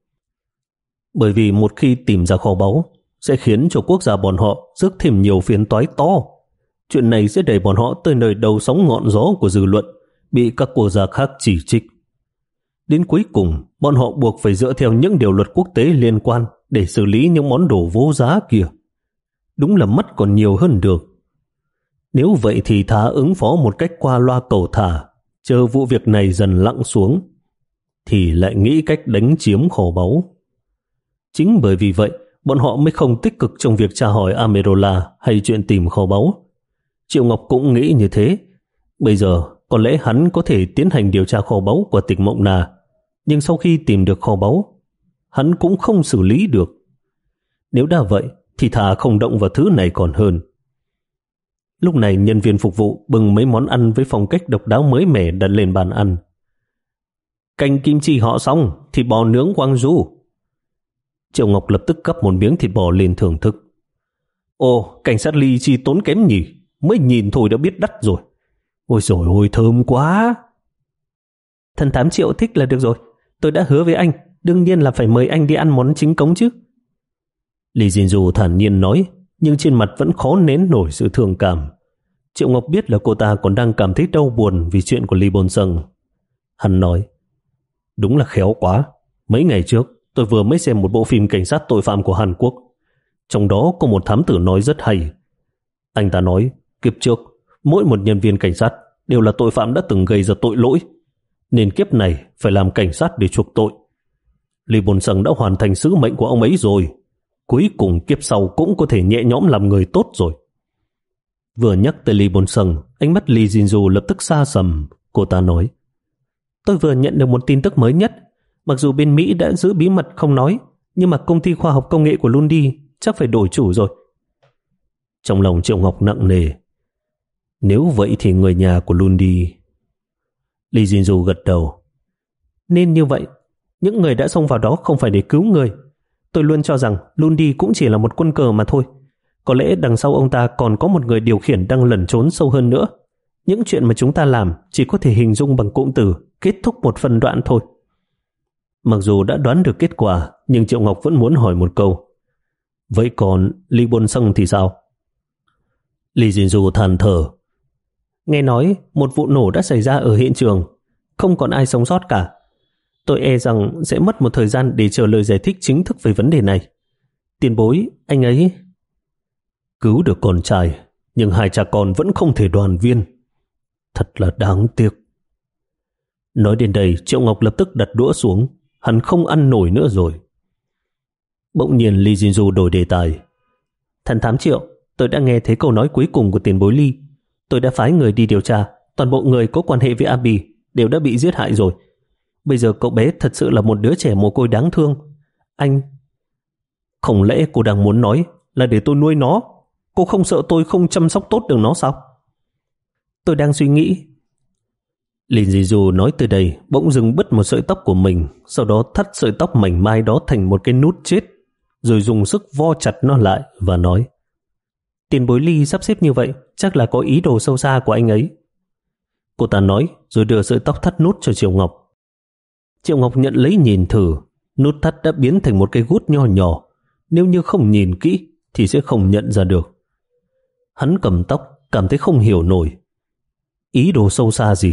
Bởi vì một khi tìm ra kho báu sẽ khiến cho quốc gia bọn họ rước thêm nhiều phiền toái to. Chuyện này sẽ đẩy bọn họ tới nơi đầu sóng ngọn gió của dư luận, bị các quốc gia khác chỉ trích. Đến cuối cùng, bọn họ buộc phải dựa theo những điều luật quốc tế liên quan để xử lý những món đồ vô giá kia. Đúng là mất còn nhiều hơn được. Nếu vậy thì thà ứng phó một cách qua loa cầu thả, chờ vụ việc này dần lặng xuống, thì lại nghĩ cách đánh chiếm kho báu. Chính bởi vì vậy, bọn họ mới không tích cực trong việc tra hỏi Amerola hay chuyện tìm kho báu. Triệu Ngọc cũng nghĩ như thế. Bây giờ, có lẽ hắn có thể tiến hành điều tra kho báu của Tịch Mộng Na, nhưng sau khi tìm được kho báu, hắn cũng không xử lý được. Nếu đã vậy, thì thà không động vào thứ này còn hơn. Lúc này nhân viên phục vụ bưng mấy món ăn với phong cách độc đáo mới mẻ đặt lên bàn ăn. Canh kim chi họ xong, thịt bò nướng Quang Du. Triệu Ngọc lập tức gắp một miếng thịt bò lên thưởng thức. Ồ, cảnh sát Ly chi tốn kém nhỉ, mới nhìn thôi đã biết đắt rồi. Ôi dồi ôi, thơm quá. Thần thám Triệu thích là được rồi. Tôi đã hứa với anh, đương nhiên là phải mời anh đi ăn món chính cống chứ. Lý Diên Du thản nhiên nói, nhưng trên mặt vẫn khó nén nổi sự thương cảm. Triệu Ngọc biết là cô ta còn đang cảm thấy đau buồn vì chuyện của Lee Bôn Sung. Hắn nói, đúng là khéo quá. Mấy ngày trước, tôi vừa mới xem một bộ phim cảnh sát tội phạm của Hàn Quốc. Trong đó có một thám tử nói rất hay. Anh ta nói, kiếp trước, mỗi một nhân viên cảnh sát đều là tội phạm đã từng gây ra tội lỗi, nên kiếp này phải làm cảnh sát để chuộc tội. Lee Bôn Sung đã hoàn thành sứ mệnh của ông ấy rồi. Cuối cùng kiếp sau cũng có thể nhẹ nhõm làm người tốt rồi. Vừa nhắc tới Lee Bôn Sung, ánh mắt Lee Jin Du lập tức xa sầm. Cô ta nói, tôi vừa nhận được một tin tức mới nhất. Mặc dù bên Mỹ đã giữ bí mật không nói, nhưng mà công ty khoa học công nghệ của Lundi chắc phải đổi chủ rồi. Trong lòng Triệu Ngọc nặng nề. Nếu vậy thì người nhà của Lundi. Lee Jin Du gật đầu. Nên như vậy, những người đã xông vào đó không phải để cứu người. Tôi luôn cho rằng Lundi cũng chỉ là một quân cờ mà thôi. Có lẽ đằng sau ông ta còn có một người điều khiển đang lẩn trốn sâu hơn nữa. Những chuyện mà chúng ta làm chỉ có thể hình dung bằng cụm từ kết thúc một phân đoạn thôi. Mặc dù đã đoán được kết quả, nhưng Triệu Ngọc vẫn muốn hỏi một câu. Vậy còn Lee Bôn Sung thì sao? Lee Jin Du than thở. Nghe nói một vụ nổ đã xảy ra ở hiện trường, không còn ai sống sót cả. Tôi e rằng sẽ mất một thời gian để chờ lời giải thích chính thức về vấn đề này. Tiền bối, anh ấy... Cứu được con trai, nhưng hai cha con vẫn không thể đoàn viên. Thật là đáng tiếc. Nói đến đây, Triệu Ngọc lập tức đặt đũa xuống. Hắn không ăn nổi nữa rồi. Bỗng nhiên Lee Jin Du đổi đề tài. Thần thám Triệu, tôi đã nghe thấy câu nói cuối cùng của tiền bối Lee. Tôi đã phái người đi điều tra. Toàn bộ người có quan hệ với Abby đều đã bị giết hại rồi. Bây giờ cậu bé thật sự là một đứa trẻ mồ côi đáng thương. Anh... Không lẽ cô đang muốn nói là để tôi nuôi nó? Cô không sợ tôi không chăm sóc tốt được nó sao? Tôi đang suy nghĩ. Lin Jiju nói từ đây bỗng dưng bứt một sợi tóc của mình, sau đó thắt sợi tóc mảnh mai đó thành một cái nút chết, rồi dùng sức vo chặt nó lại và nói, tiền bối Ly sắp xếp như vậy chắc là có ý đồ sâu xa của anh ấy. Cô ta nói rồi đưa sợi tóc thắt nút cho Triệu Ngọc. Triệu Ngọc nhận lấy nhìn thử, nút thắt đã biến thành một cái gút nho nhỏ, nếu như không nhìn kỹ thì sẽ không nhận ra được. Hắn cầm tóc cảm thấy không hiểu nổi. Ý đồ sâu xa gì?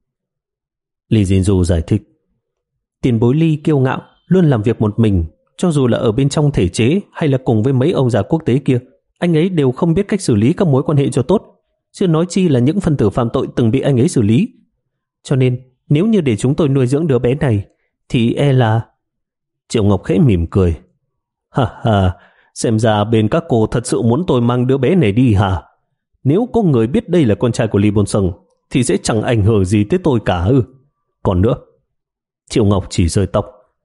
Lee Jin Du giải thích, tiền bối Ly kiêu ngạo, luôn làm việc một mình, cho dù là ở bên trong thể chế hay là cùng với mấy ông già quốc tế kia, anh ấy đều không biết cách xử lý các mối quan hệ cho tốt, chưa nói chi là những phần tử phạm tội từng bị anh ấy xử lý. Cho nên nếu như để chúng tôi nuôi dưỡng đứa bé này thì e là... Triệu Ngọc khẽ mỉm cười. Ha ha, xem ra bên các cô thật sự muốn tôi mang đứa bé này đi hả? Nếu có người biết đây là con trai của Lee Bôn Sung thì sẽ chẳng ảnh hưởng gì tới tôi cả ư? Còn nữa, Triệu Ngọc chỉ rơi tóc.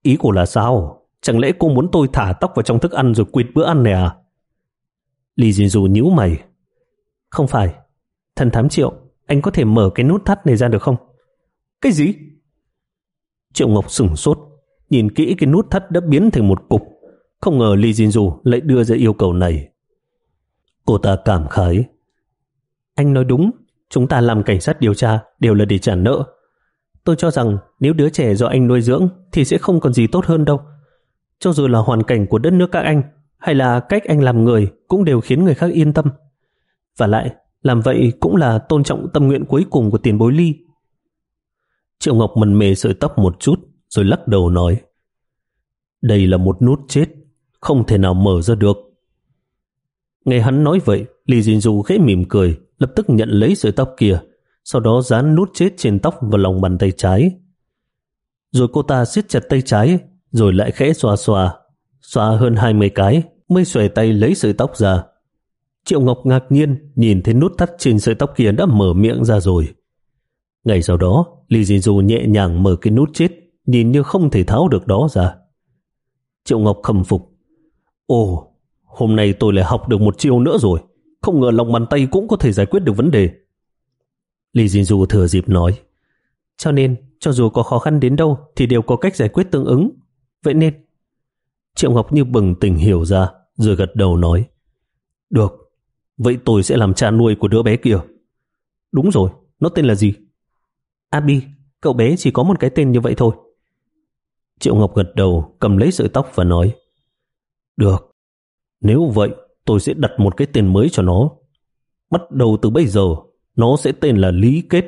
Ý cô là sao? Chẳng lẽ cô muốn tôi thả tóc vào trong thức ăn rồi quỵt bữa ăn này à? Lee Jin-du nhíu mày. Không phải. Thần thám Triệu, anh có thể mở cái nút thắt này ra được không? Cái gì? Triệu Ngọc sửng sốt, nhìn kỹ cái nút thắt đã biến thành một cục. Không ngờ Lee Jin-du lại đưa ra yêu cầu này. Cô ta cảm khái. Anh nói đúng, chúng ta làm cảnh sát điều tra đều là để trả nợ. Tôi cho rằng nếu đứa trẻ do anh nuôi dưỡng thì sẽ không còn gì tốt hơn đâu. Cho dù là hoàn cảnh của đất nước các anh hay là cách anh làm người cũng đều khiến người khác yên tâm. Và lại, làm vậy cũng là tôn trọng tâm nguyện cuối cùng của tiền bối Ly. Triệu Ngọc mần mề sợi tóc một chút rồi lắc đầu nói, đây là một nút chết, không thể nào mở ra được. Nghe hắn nói vậy, Lee Jin-du khẽ mỉm cười, lập tức nhận lấy sợi tóc kia, sau đó dán nút chết trên tóc vào lòng bàn tay trái. Rồi cô ta siết chặt tay trái, rồi lại khẽ xoa xoa, xoa hơn hai mươi cái, mới xuề tay lấy sợi tóc ra. Triệu Ngọc ngạc nhiên nhìn thấy nút thắt trên sợi tóc kia đã mở miệng ra rồi. Ngày sau đó, Lee Jin-du nhẹ nhàng mở cái nút chết, nhìn như không thể tháo được đó ra. Triệu Ngọc khâm phục. Ồ, hôm nay tôi lại học được một chiêu nữa rồi, không ngờ lòng bàn tay cũng có thể giải quyết được vấn đề. Lee Jin-du thừa dịp nói, cho nên cho dù có khó khăn đến đâu thì đều có cách giải quyết tương ứng. Vậy nên Triệu Ngọc như bừng tỉnh hiểu ra, rồi gật đầu nói, được, vậy tôi sẽ làm cha nuôi của đứa bé kia. Đúng rồi, nó tên là gì? Abi, cậu bé chỉ có một cái tên như vậy thôi. Triệu Ngọc gật đầu, cầm lấy sợi tóc và nói, được, nếu vậy tôi sẽ đặt một cái tên mới cho nó. Bắt đầu từ bây giờ, nó sẽ tên là Lý Kết.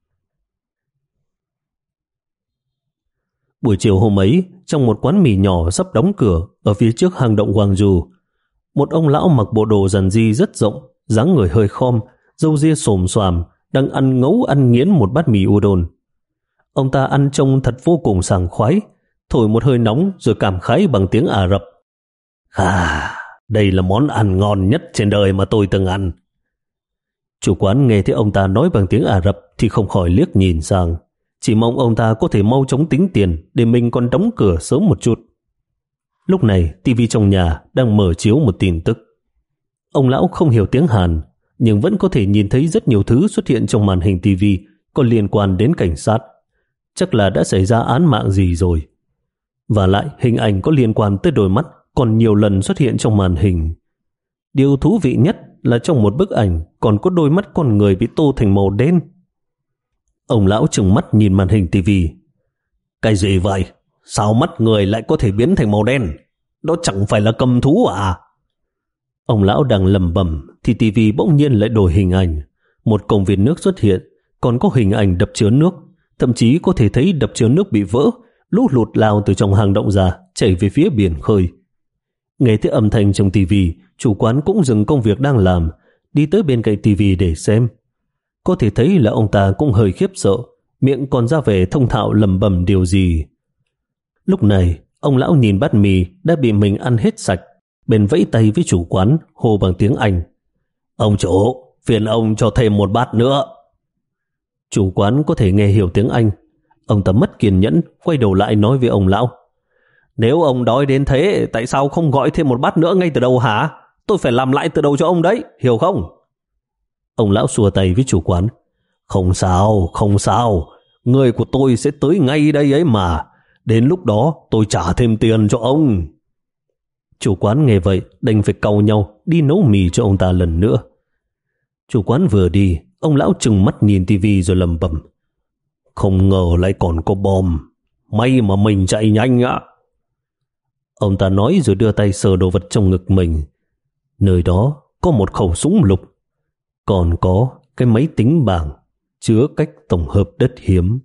Buổi chiều hôm ấy, trong một quán mì nhỏ sắp đóng cửa ở phía trước hang động Gwangju, một ông lão mặc bộ đồ dàn di rất rộng, dáng người hơi khom, râu ria xồm xoàm, đang ăn ngấu ăn nghiến một bát mì udon. Ông ta ăn trông thật vô cùng sảng khoái, thổi một hơi nóng rồi cảm khái bằng tiếng Ả Rập. À, đây là món ăn ngon nhất trên đời mà tôi từng ăn. Chủ quán nghe thấy ông ta nói bằng tiếng Ả Rập thì không khỏi liếc nhìn sang, chỉ mong ông ta có thể mau chóng tính tiền để mình còn đóng cửa sớm một chút. Lúc này, tivi trong nhà đang mở chiếu một tin tức. Ông lão không hiểu tiếng Hàn, nhưng vẫn có thể nhìn thấy rất nhiều thứ xuất hiện trong màn hình tivi có liên quan đến cảnh sát. Chắc là đã xảy ra án mạng gì rồi. Và lại, hình ảnh có liên quan tới đôi mắt còn nhiều lần xuất hiện trong màn hình. Điều thú vị nhất là trong một bức ảnh còn có đôi mắt con người bị tô thành màu đen. Ông lão trừng mắt nhìn màn hình tivi. Cái gì vậy? Sao mắt người lại có thể biến thành màu đen? Đó chẳng phải là cầm thú à? Ông lão đang lẩm bẩm thì tivi bỗng nhiên lại đổi hình ảnh. Một công viên nước xuất hiện, còn có hình ảnh đập chứa nước. Thậm chí có thể thấy đập chứa nước bị vỡ, lũ lụt lao từ trong hang động ra, chảy về phía biển khơi. Nghe thấy âm thanh trong tivi, chủ quán cũng dừng công việc đang làm, đi tới bên cạnh tivi để xem. Có thể thấy là ông ta cũng hơi khiếp sợ, miệng còn ra vẻ thông thạo lẩm bẩm điều gì. Lúc này, ông lão nhìn bát mì đã bị mình ăn hết sạch, bèn vẫy tay với chủ quán, hô bằng tiếng Anh. Ông chủ, phiền ông cho thêm một bát nữa. Chủ quán có thể nghe hiểu tiếng Anh. Ông ta mất kiên nhẫn, quay đầu lại nói với ông lão. Nếu ông đói đến thế, tại sao không gọi thêm một bát nữa ngay từ đầu hả? Tôi phải làm lại từ đầu cho ông đấy, hiểu không? Ông lão xua tay với chủ quán. Không sao, không sao. Người của tôi sẽ tới ngay đây ấy mà. Đến lúc đó tôi trả thêm tiền cho ông. Chủ quán nghe vậy đành phải cau nhau đi nấu mì cho ông ta lần nữa. Chủ quán vừa đi, ông lão trừng mắt nhìn tivi rồi lẩm bẩm. Không ngờ lại còn có bom. May mà mình chạy nhanh ạ. Ông ta nói rồi đưa tay sờ đồ vật trong ngực mình. Nơi đó có một khẩu súng lục, còn có cái máy tính bảng chứa cách tổng hợp đất hiếm.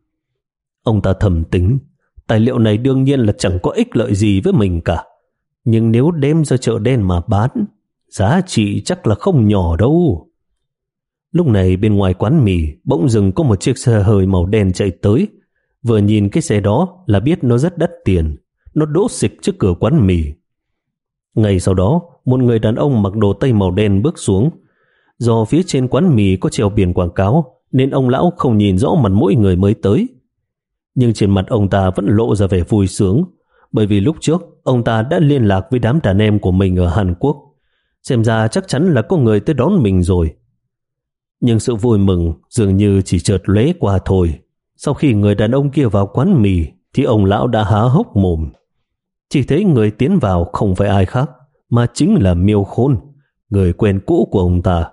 Ông ta thầm tính, tài liệu này đương nhiên là chẳng có ích lợi gì với mình cả. Nhưng nếu đem ra chợ đen mà bán, giá trị chắc là không nhỏ đâu. Lúc này bên ngoài quán mì bỗng dừng có một chiếc xe hơi màu đen chạy tới. Vừa nhìn cái xe đó là biết nó rất đắt tiền. Nó đỗ xịch trước cửa quán mì. Ngay sau đó, một người đàn ông mặc đồ tây màu đen bước xuống. Do phía trên quán mì có treo biển quảng cáo nên ông lão không nhìn rõ mặt mỗi người mới tới. Nhưng trên mặt ông ta vẫn lộ ra vẻ vui sướng, bởi vì lúc trước ông ta đã liên lạc với đám đàn em của mình ở Hàn Quốc. Xem ra chắc chắn là có người tới đón mình rồi. Nhưng sự vui mừng dường như chỉ chợt lóe qua thôi. Sau khi người đàn ông kia vào quán mì thì ông lão đã há hốc mồm. Chỉ thấy người tiến vào không phải ai khác mà chính là Miêu Khôn, người quen cũ của ông ta.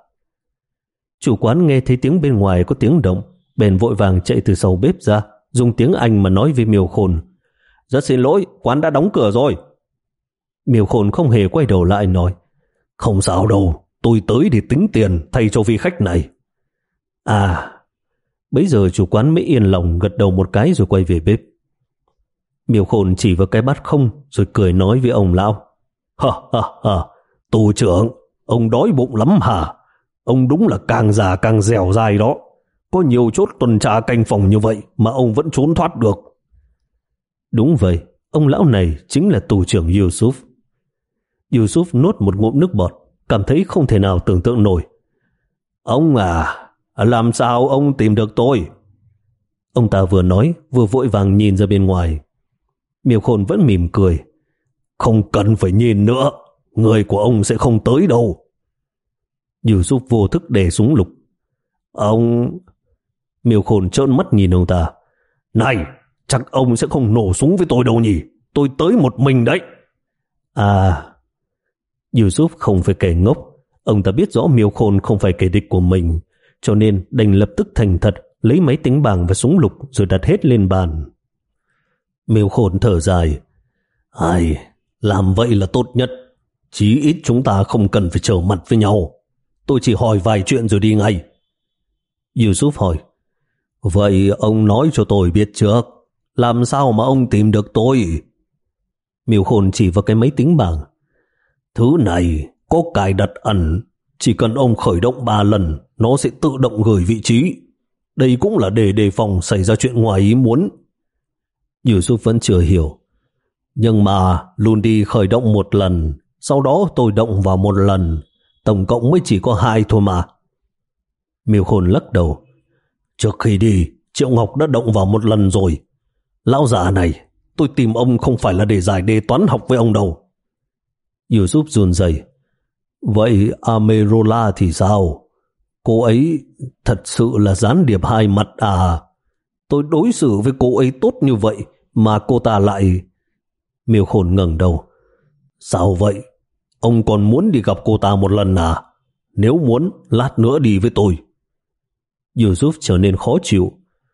Chủ quán nghe thấy tiếng bên ngoài có tiếng động, bèn vội vàng chạy từ sau bếp ra, dùng tiếng Anh mà nói với Miêu Khôn: "Rất xin lỗi, quán đã đóng cửa rồi." Miêu Khôn không hề quay đầu lại nói: "Không sao đâu, tôi tới để tính tiền thay cho vị khách này." À, bấy giờ chủ quán mới yên lòng gật đầu một cái rồi quay về bếp. Miêu Khôn chỉ vào cái bát không rồi cười nói với ông lão: "Ha ha ha, tù trưởng, ông đói bụng lắm hả? Ông đúng là càng già càng dẻo dai đó. Có nhiều chốt tuần tra canh phòng như vậy mà ông vẫn trốn thoát được." Đúng vậy, ông lão này chính là tù trưởng Yusuf. Yusuf nuốt một ngụm nước bọt, cảm thấy không thể nào tưởng tượng nổi. "Ông à, làm sao ông tìm được tôi?" Ông ta vừa nói vừa vội vàng nhìn ra bên ngoài. Miêu Khôn vẫn mỉm cười: "Không cần phải nhìn nữa, người của ông sẽ không tới đâu." Yusuf vô thức để súng lục. "Ông..." Miêu Khôn trợn mắt nhìn ông ta: "Này, chắc ông sẽ không nổ súng với tôi đâu nhỉ? Tôi tới một mình đấy." À, Yusuf không phải kẻ ngốc. Ông ta biết rõ Miêu Khôn không phải kẻ địch của mình, cho nên đành lập tức thành thật lấy máy tính bảng và súng lục rồi đặt hết lên bàn. Miêu Khôn thở dài: "Ai, làm vậy là tốt nhất. Chí ít chúng ta không cần phải trở mặt với nhau. Tôi chỉ hỏi vài chuyện rồi đi ngay." Yusuf hỏi: "Vậy ông nói cho tôi biết trước, làm sao mà ông tìm được tôi?" Miêu Khôn chỉ vào cái máy tính bảng: "Thứ này có cài đặt ẩn, chỉ cần ông khởi động ba lần, nó sẽ tự động gửi vị trí. Đây cũng là để đề phòng xảy ra chuyện ngoài ý muốn." Yusuf vẫn chưa hiểu. "Nhưng mà Lundi khởi động một lần, sau đó tôi động vào một lần, tổng cộng mới chỉ có hai thôi mà." Miêu Khôn lắc đầu: "Trước khi đi, Triệu Ngọc đã động vào một lần rồi. Lão già này, tôi tìm ông không phải là để giải đề toán học với ông đâu." Yusuf run rẩy: "Vậy Amerola thì sao? Cô ấy thật sự là gián điệp hai mặt à? Tôi đối xử với cô ấy tốt như vậy mà cô ta lại..." Miêu Khôn ngẩng đầu: "Sao vậy? Ông còn muốn đi gặp cô ta một lần à? Nếu muốn, lát nữa đi với tôi." Yusuf trở nên khó chịu: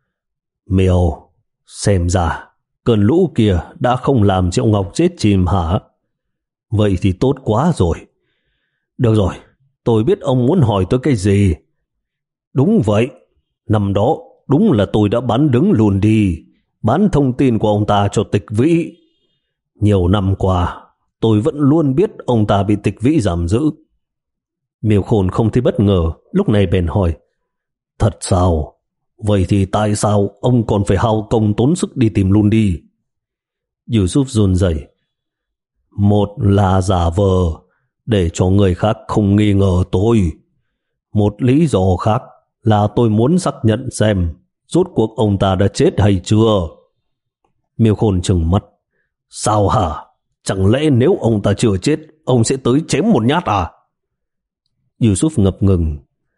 "Miêu, xem ra cơn lũ kia đã không làm Triệu Ngọc chết chìm hả? Vậy thì tốt quá rồi. Được rồi, tôi biết ông muốn hỏi tôi cái gì." "Đúng vậy, năm đó đúng là tôi đã bán đứng luôn đi, bán thông tin của ông ta cho Tịch Vĩ. Nhiều năm qua, tôi vẫn luôn biết ông ta bị Tịch Vĩ giam giữ." Miêu Khôn không thấy bất ngờ, lúc này bèn hỏi: "Thật sao? Vậy thì tại sao ông còn phải hao công tốn sức đi tìm luôn đi?" Yusuf run rẩy: "Một là giả vờ để cho người khác không nghi ngờ tôi. Một lý do khác là tôi muốn xác nhận xem rốt cuộc ông ta đã chết hay chưa." Miêu Khôn trừng mắt: "Sao hả? Chẳng lẽ nếu ông ta chưa chết, ông sẽ tới chém một nhát à?" Yusuf ngập ngừng: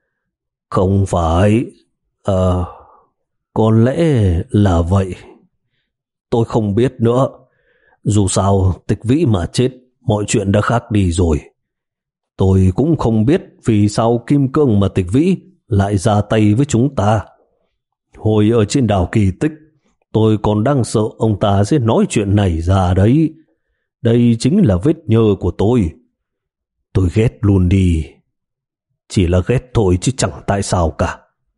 "Không phải, Ờ, có lẽ là vậy. Tôi không biết nữa. Dù sao, Tịch Vĩ mà chết, mọi chuyện đã khác đi rồi. Tôi cũng không biết vì sao Kim Cương mà Tịch Vĩ lại ra tay với chúng ta. Hồi ở trên đảo Kỳ Tích, tôi còn đang sợ ông ta sẽ nói chuyện này ra đấy. Đây chính là vết nhơ của tôi. Tôi ghét luôn đi. Chỉ là ghét thôi chứ chẳng tại sao cả."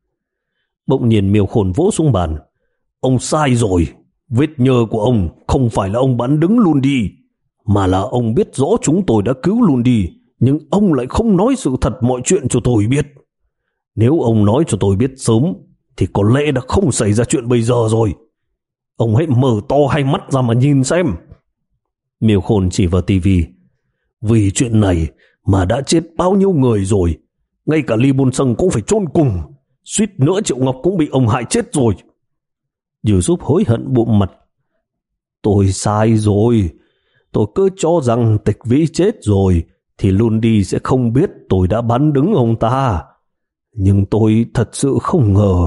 Bỗng nhiên Miêu Khôn vỗ xuống bàn: "Ông sai rồi. Vết nhơ của ông không phải là ông bán đứng luôn đi, mà là ông biết rõ chúng tôi đã cứu luôn đi, nhưng ông lại không nói sự thật mọi chuyện cho tôi biết. Nếu ông nói cho tôi biết sớm, thì có lẽ đã không xảy ra chuyện bây giờ rồi. Ông hãy mở to hai mắt ra mà nhìn xem." Miêu Khôn chỉ vào tivi: "Vì chuyện này mà đã chết bao nhiêu người rồi. Ngay cả Lee Bôn Sung cũng phải chôn cùng. Suýt nữa Triệu Ngọc cũng bị ông hại chết rồi." Yusuf hối hận bụng mặt. Tôi sai rồi. Tôi cứ cho rằng Tịch Vĩ chết rồi thì Lundi sẽ không biết tôi đã bắn đứng ông ta. Nhưng tôi thật sự không ngờ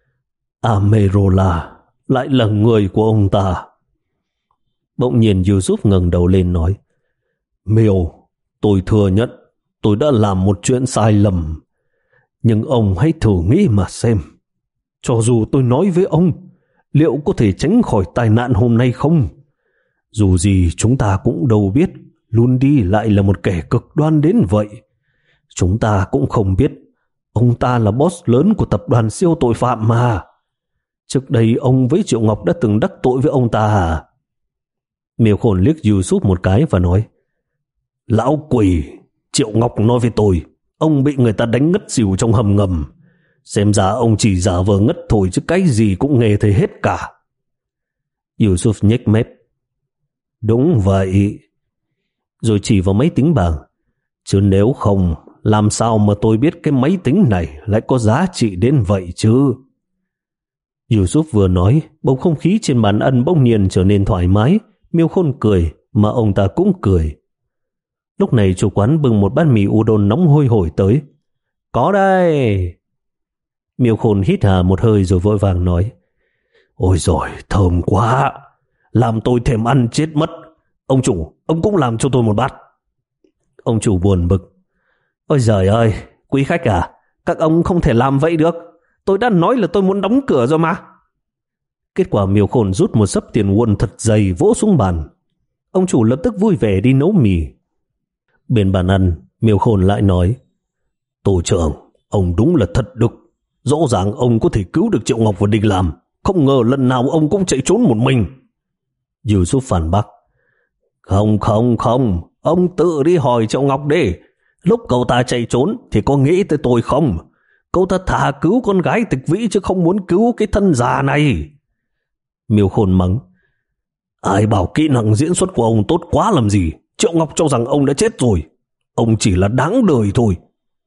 Amerola lại là người của ông ta. Bỗng nhiên Yusuf ngẩng đầu lên nói, Miêu, tôi thừa nhận tôi đã làm một chuyện sai lầm. Nhưng ông hãy thử nghĩ mà xem. Cho dù tôi nói với ông, liệu có thể tránh khỏi tai nạn hôm nay không? Dù gì chúng ta cũng đâu biết Lundi lại là một kẻ cực đoan đến vậy. Chúng ta cũng không biết ông ta là boss lớn của tập đoàn siêu tội phạm mà. Trước đây ông với Triệu Ngọc đã từng đắc tội với ông ta à? Miêu Khôn liếc Yusuf một cái và nói, lão quỷ, Triệu Ngọc nói với tôi, ông bị người ta đánh ngất xỉu trong hầm ngầm. Xem ra ông chỉ giả vờ ngất thôi chứ cái gì cũng nghe thấy hết cả. Yusuf nhếch mép. Đúng vậy. Rồi chỉ vào máy tính bảng. Chứ nếu không, làm sao mà tôi biết cái máy tính này lại có giá trị đến vậy chứ? Yusuf vừa nói, bầu không khí trên bàn ăn bỗng nhiên trở nên thoải mái. Miêu Khôn cười, mà ông ta cũng cười. Lúc này chủ quán bưng một bát mì udon nóng hôi hổi tới. Có đây. Miêu Khôn hít hà một hơi rồi vội vàng nói, ôi giời, thơm quá, làm tôi thèm ăn chết mất. Ông chủ, ông cũng làm cho tôi một bát. Ông chủ buồn bực. Ôi giời ơi, quý khách à, các ông không thể làm vậy được. Tôi đã nói là tôi muốn đóng cửa rồi mà. Kết quả Miêu Khôn rút một xấp tiền won thật dày vỗ xuống bàn. Ông chủ lập tức vui vẻ đi nấu mì. Bên bàn ăn, Miêu Khôn lại nói, tổ trưởng, ông đúng là thật đực. Rõ ràng ông có thể cứu được Triệu Ngọc và Đình Làm, không ngờ lần nào ông cũng chạy trốn một mình. Yusuf phản bác, không không không, ông tự đi hỏi Triệu Ngọc đi. Lúc cậu ta chạy trốn thì có nghĩ tới tôi không? Cậu ta thà cứu con gái Tịch Vĩ chứ không muốn cứu cái thân già này. Miêu Khôn mắng, ai bảo kỹ năng diễn xuất của ông tốt quá làm gì? Triệu Ngọc cho rằng ông đã chết rồi. Ông chỉ là đáng đời thôi.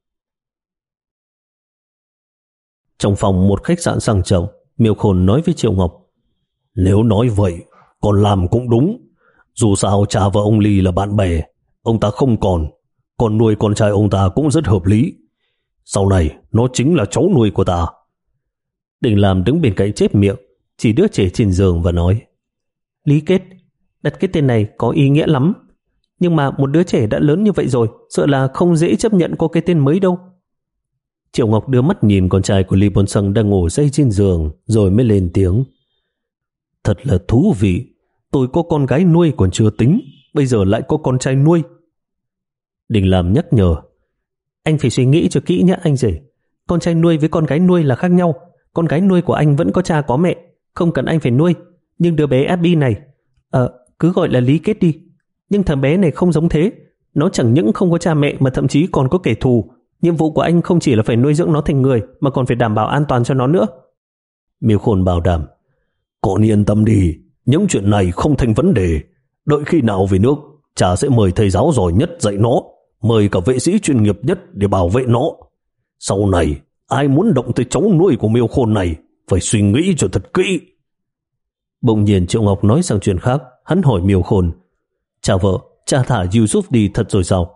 Trong phòng một khách sạn sang trọng, Miêu Khôn nói với Triệu Ngọc, nếu nói vậy, còn làm cũng đúng. Dù sao cha và ông Ly là bạn bè, ông ta không còn, còn nuôi con trai ông ta cũng rất hợp lý. Sau này, nó chính là cháu nuôi của ta. Đình Làm đứng bên cạnh chép miệng, chỉ đứa trẻ trên giường và nói, Lý Kết, đặt cái tên này có ý nghĩa lắm. Nhưng mà một đứa trẻ đã lớn như vậy rồi, sợ là không dễ chấp nhận có cái tên mới đâu. Triệu Ngọc đưa mắt nhìn con trai của Lý Bôn Săng đang ngủ say trên giường, rồi mới lên tiếng. Thật là thú vị, tôi có con gái nuôi còn chưa tính, bây giờ lại có con trai nuôi. Đình Làm nhắc nhở, anh phải suy nghĩ cho kỹ nhé anh rể. Con trai nuôi với con gái nuôi là khác nhau. Con gái nuôi của anh vẫn có cha có mẹ, không cần anh phải nuôi. Nhưng đứa bé Abby này, Ờ, cứ gọi là Lý Kết đi. Nhưng thằng bé này không giống thế. Nó chẳng những không có cha mẹ mà thậm chí còn có kẻ thù. Nhiệm vụ của anh không chỉ là phải nuôi dưỡng nó thành người, mà còn phải đảm bảo an toàn cho nó nữa. Miêu Khôn bảo đảm, con yên tâm đi, những chuyện này không thành vấn đề. Đợi khi nào về nước, cha sẽ mời thầy giáo giỏi nhất dạy nó, mời cả vệ sĩ chuyên nghiệp nhất để bảo vệ nó. Sau này, ai muốn động tới cháu nuôi của Miêu Khôn này, phải suy nghĩ cho thật kỹ. Bỗng nhiên Triệu Ngọc nói sang chuyện khác. Hắn hỏi Miêu Khôn, cha vợ, cha thả Yusuf đi thật rồi sao?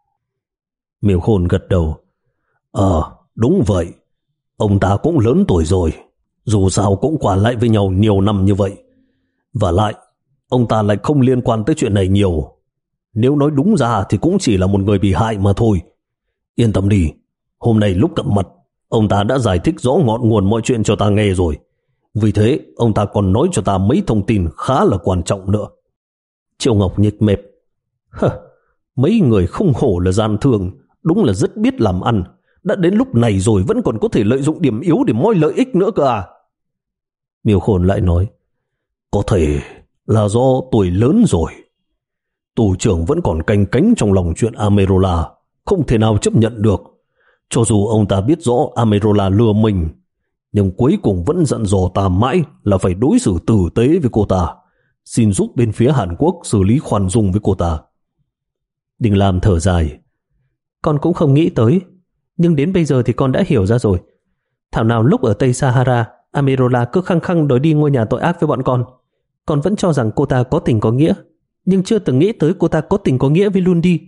Miêu Khôn gật đầu. Ờ, đúng vậy. Ông ta cũng lớn tuổi rồi, dù sao cũng qua lại với nhau nhiều năm như vậy. Và lại, ông ta lại không liên quan tới chuyện này nhiều. Nếu nói đúng ra thì cũng chỉ là một người bị hại mà thôi. Yên tâm đi, hôm nay lúc gặp mặt, ông ta đã giải thích rõ ngọn nguồn mọi chuyện cho ta nghe rồi. Vì thế, ông ta còn nói cho ta mấy thông tin khá là quan trọng nữa. Triệu Ngọc nhếch mép. Hơ, mấy người không hổ là gian thương, đúng là rất biết làm ăn. Đã đến lúc này rồi vẫn còn có thể lợi dụng điểm yếu để moi lợi ích nữa cơ à? Miêu Khôn lại nói, có thể là do tuổi lớn rồi. Tù trưởng vẫn còn canh cánh trong lòng chuyện Amerola, không thể nào chấp nhận được. Cho dù ông ta biết rõ Amerola lừa mình, nhưng cuối cùng vẫn dặn dò ta mãi là phải đối xử tử tế với cô ta, xin giúp bên phía Hàn Quốc xử lý khoan dung với cô ta. Đình Lam thở dài. Con cũng không nghĩ tới, nhưng đến bây giờ thì con đã hiểu ra rồi. Thảo nào lúc ở Tây Sahara, Amirola cứ khăng khăng đòi đi ngôi nhà tội ác với bọn con. Con vẫn cho rằng cô ta có tình có nghĩa, nhưng chưa từng nghĩ tới cô ta có tình có nghĩa với Lundi.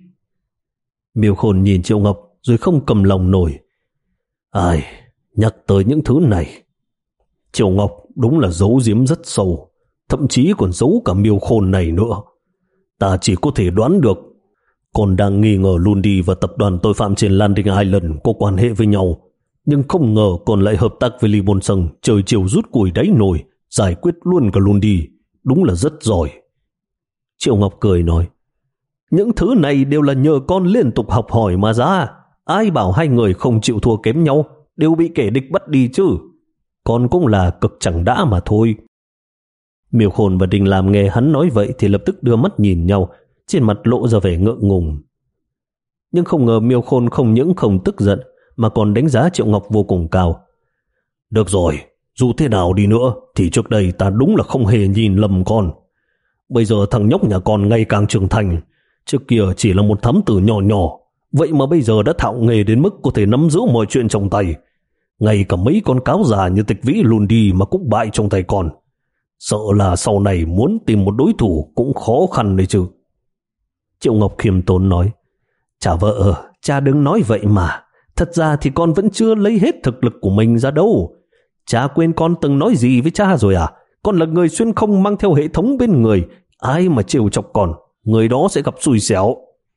Miêu Khôn nhìn Triệu Ngọc rồi không cầm lòng nổi. Ai, nhắc tới những thứ này, Triệu Ngọc đúng là giấu giếm rất sâu, thậm chí còn giấu cả Miêu Khôn này nữa. Ta chỉ có thể đoán được con đang nghi ngờ Lundi và tập đoàn tội phạm trên Landing Island có quan hệ với nhau, nhưng không ngờ con lại hợp tác với Lee Bôn Sung, trời chiều rút củi đáy nồi, giải quyết luôn cả Lundi. Đúng là rất giỏi. Triệu Ngọc cười nói, những thứ này đều là nhờ con liên tục học hỏi mà ra. Ai bảo hai người không chịu thua kém nhau, đều bị kẻ địch bắt đi chứ. Con cũng là cực chẳng đã mà thôi. Miêu Khôn và Đình Lam nghe hắn nói vậy thì lập tức đưa mắt nhìn nhau, trên mặt lộ ra vẻ ngượng ngùng. Nhưng không ngờ Miêu Khôn không những không tức giận mà còn đánh giá Triệu Ngọc vô cùng cao. Được rồi, dù thế nào đi nữa thì trước đây ta đúng là không hề nhìn lầm con. Bây giờ thằng nhóc nhà con ngày càng trưởng thành, trước kia chỉ là một thám tử nhỏ nhỏ, vậy mà bây giờ đã thạo nghề đến mức có thể nắm giữ mọi chuyện trong tay. Ngay cả mấy con cáo già như Tịch Vĩ Lundi mà cũng bại trong tay con. Sợ là sau này muốn tìm một đối thủ cũng khó khăn đấy chứ. Triệu Ngọc khiêm tốn nói, cha vợ, cha đừng nói vậy mà. Thật ra thì con vẫn chưa lấy hết thực lực của mình ra đâu. Cha quên con từng nói gì với cha rồi à? Con là người xuyên không mang theo hệ thống bên người. Ai mà trêu chọc con, người đó sẽ gặp xui xẻo.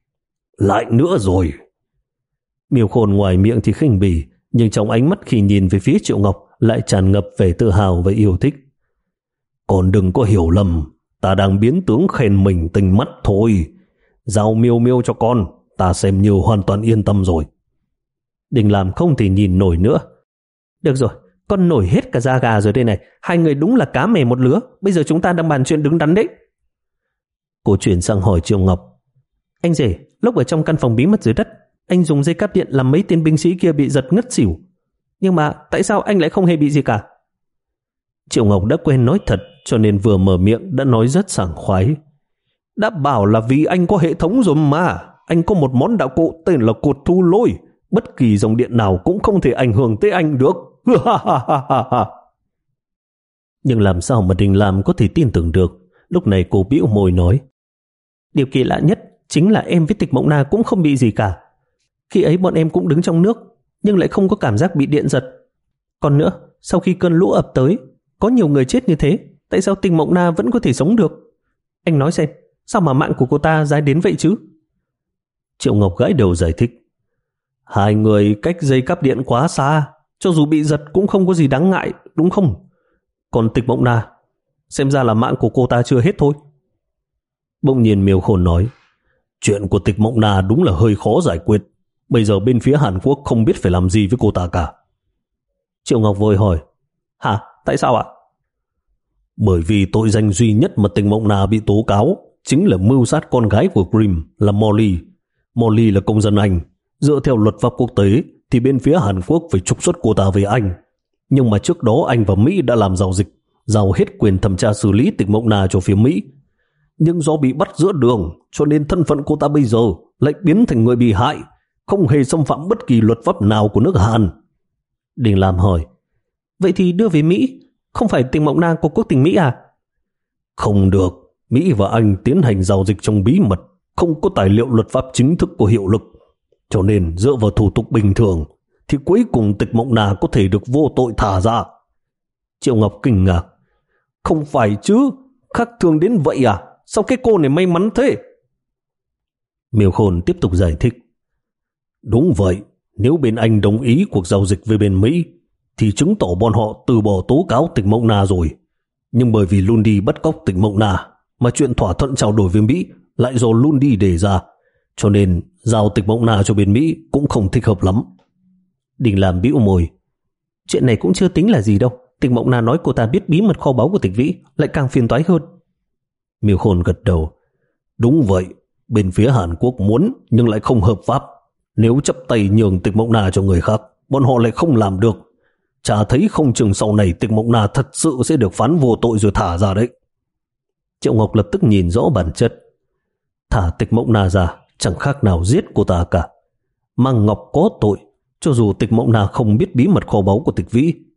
Lại nữa rồi. Miêu Khôn ngoài miệng thì khinh bỉ, nhưng trong ánh mắt khi nhìn về phía Triệu Ngọc lại tràn ngập vẻ tự hào và yêu thích. Con đừng có hiểu lầm, ta đang biến tướng khen mình tinh mắt thôi. Giao Miêu Miêu cho con, ta xem như hoàn toàn yên tâm rồi. Đình Lam không thể nhìn nổi nữa. Được rồi, con nổi hết cả da gà rồi đây này. Hai người đúng là cá mè một lứa. Bây giờ chúng ta đang bàn chuyện đứng đắn đấy. Cô chuyển sang hỏi Triệu Ngọc, anh rể, lúc ở trong căn phòng bí mật dưới đất, anh dùng dây cáp điện làm mấy tên binh sĩ kia bị giật ngất xỉu. Nhưng mà tại sao anh lại không hề bị gì cả? Triệu Ngọc đã quen nói thật, cho nên vừa mở miệng đã nói rất sảng khoái. Đã bảo là vì anh có hệ thống rồi mà. Anh có một món đạo cụ tên là cột thu lôi. Bất kỳ dòng điện nào cũng không thể ảnh hưởng tới anh được. Nhưng làm sao mà Đình Lam có thể tin tưởng được? Lúc này cô bĩu môi nói, điều kỳ lạ nhất chính là em với Tịch Mộng Na cũng không bị gì cả. Khi ấy bọn em cũng đứng trong nước, nhưng lại không có cảm giác bị điện giật. Còn nữa, sau khi cơn lũ ập tới, có nhiều người chết như thế, tại sao Tịch Mộng Na vẫn có thể sống được? Anh nói xem, sao mà mạng của cô ta dài đến vậy chứ? Triệu Ngọc gãi đầu giải thích, hai người cách dây cáp điện quá xa, cho dù bị giật cũng không có gì đáng ngại, đúng không? Còn Tịch Mộng Na, xem ra là mạng của cô ta chưa hết thôi. Bỗng nhiên Miêu Khôn nói, chuyện của Tịch Mộng Na đúng là hơi khó giải quyết. Bây giờ bên phía Hàn Quốc không biết phải làm gì với cô ta cả. Triệu Ngọc vội hỏi, hả, tại sao ạ? Bởi vì tội danh duy nhất mà Tịch Mộng Na bị tố cáo chính là mưu sát con gái của Grimm là Molly. Molly là công dân Anh. Dựa theo luật pháp quốc tế thì bên phía Hàn Quốc phải trục xuất cô ta về Anh. Nhưng mà trước đó Anh và Mỹ đã làm giao dịch, giao hết quyền thẩm tra xử lý Tịch Mộng Na cho phía Mỹ. Nhưng do bị bắt giữa đường, cho nên thân phận cô ta bây giờ lại biến thành người bị hại, không hề xâm phạm bất kỳ luật pháp nào của nước Hàn. Đình Lam hỏi, vậy thì đưa về Mỹ, không phải Tịch Mộng Na có quốc tịch Mỹ à? Không được, Mỹ và Anh tiến hành giao dịch trong bí mật, không có tài liệu luật pháp chính thức có hiệu lực. Cho nên dựa vào thủ tục bình thường thì cuối cùng Tịch Mộng Na có thể được vô tội thả ra. Triệu Ngọc kinh ngạc, không phải chứ, khác thường đến vậy à? Sao cái cô này may mắn thế? Miêu Khôn tiếp tục giải thích, đúng vậy, nếu bên Anh đồng ý cuộc giao dịch với bên Mỹ thì chứng tỏ bọn họ từ bỏ tố cáo Tịch Mộng Na rồi. Nhưng bởi vì Lundi bắt cóc Tịch Mộng Na mà chuyện thỏa thuận trao đổi với Mỹ lại do Lundi đề ra, cho nên giao Tịch Mộng Na cho bên Mỹ cũng không thích hợp lắm. Đình Lam bĩu môi, chuyện này cũng chưa tính là gì đâu. Tịch Mộng Na nói cô ta biết bí mật kho báu của Tịch Vĩ, lại càng phiền toái hơn. Miêu Khôn gật đầu, đúng vậy, bên phía Hàn Quốc muốn nhưng lại không hợp pháp. Nếu chấp tay nhường Tịch Mộng Na cho người khác, bọn họ lại không làm được. Chả thấy không chừng sau này Tịch Mộng Na thật sự sẽ được phán vô tội rồi thả ra đấy. Triệu Ngọc lập tức nhìn rõ bản chất. Thả Tịch Mộng Na ra chẳng khác nào giết cô ta cả. Mang Ngọc có tội, cho dù Tịch Mộng Na không biết bí mật kho báu của Tịch Vĩ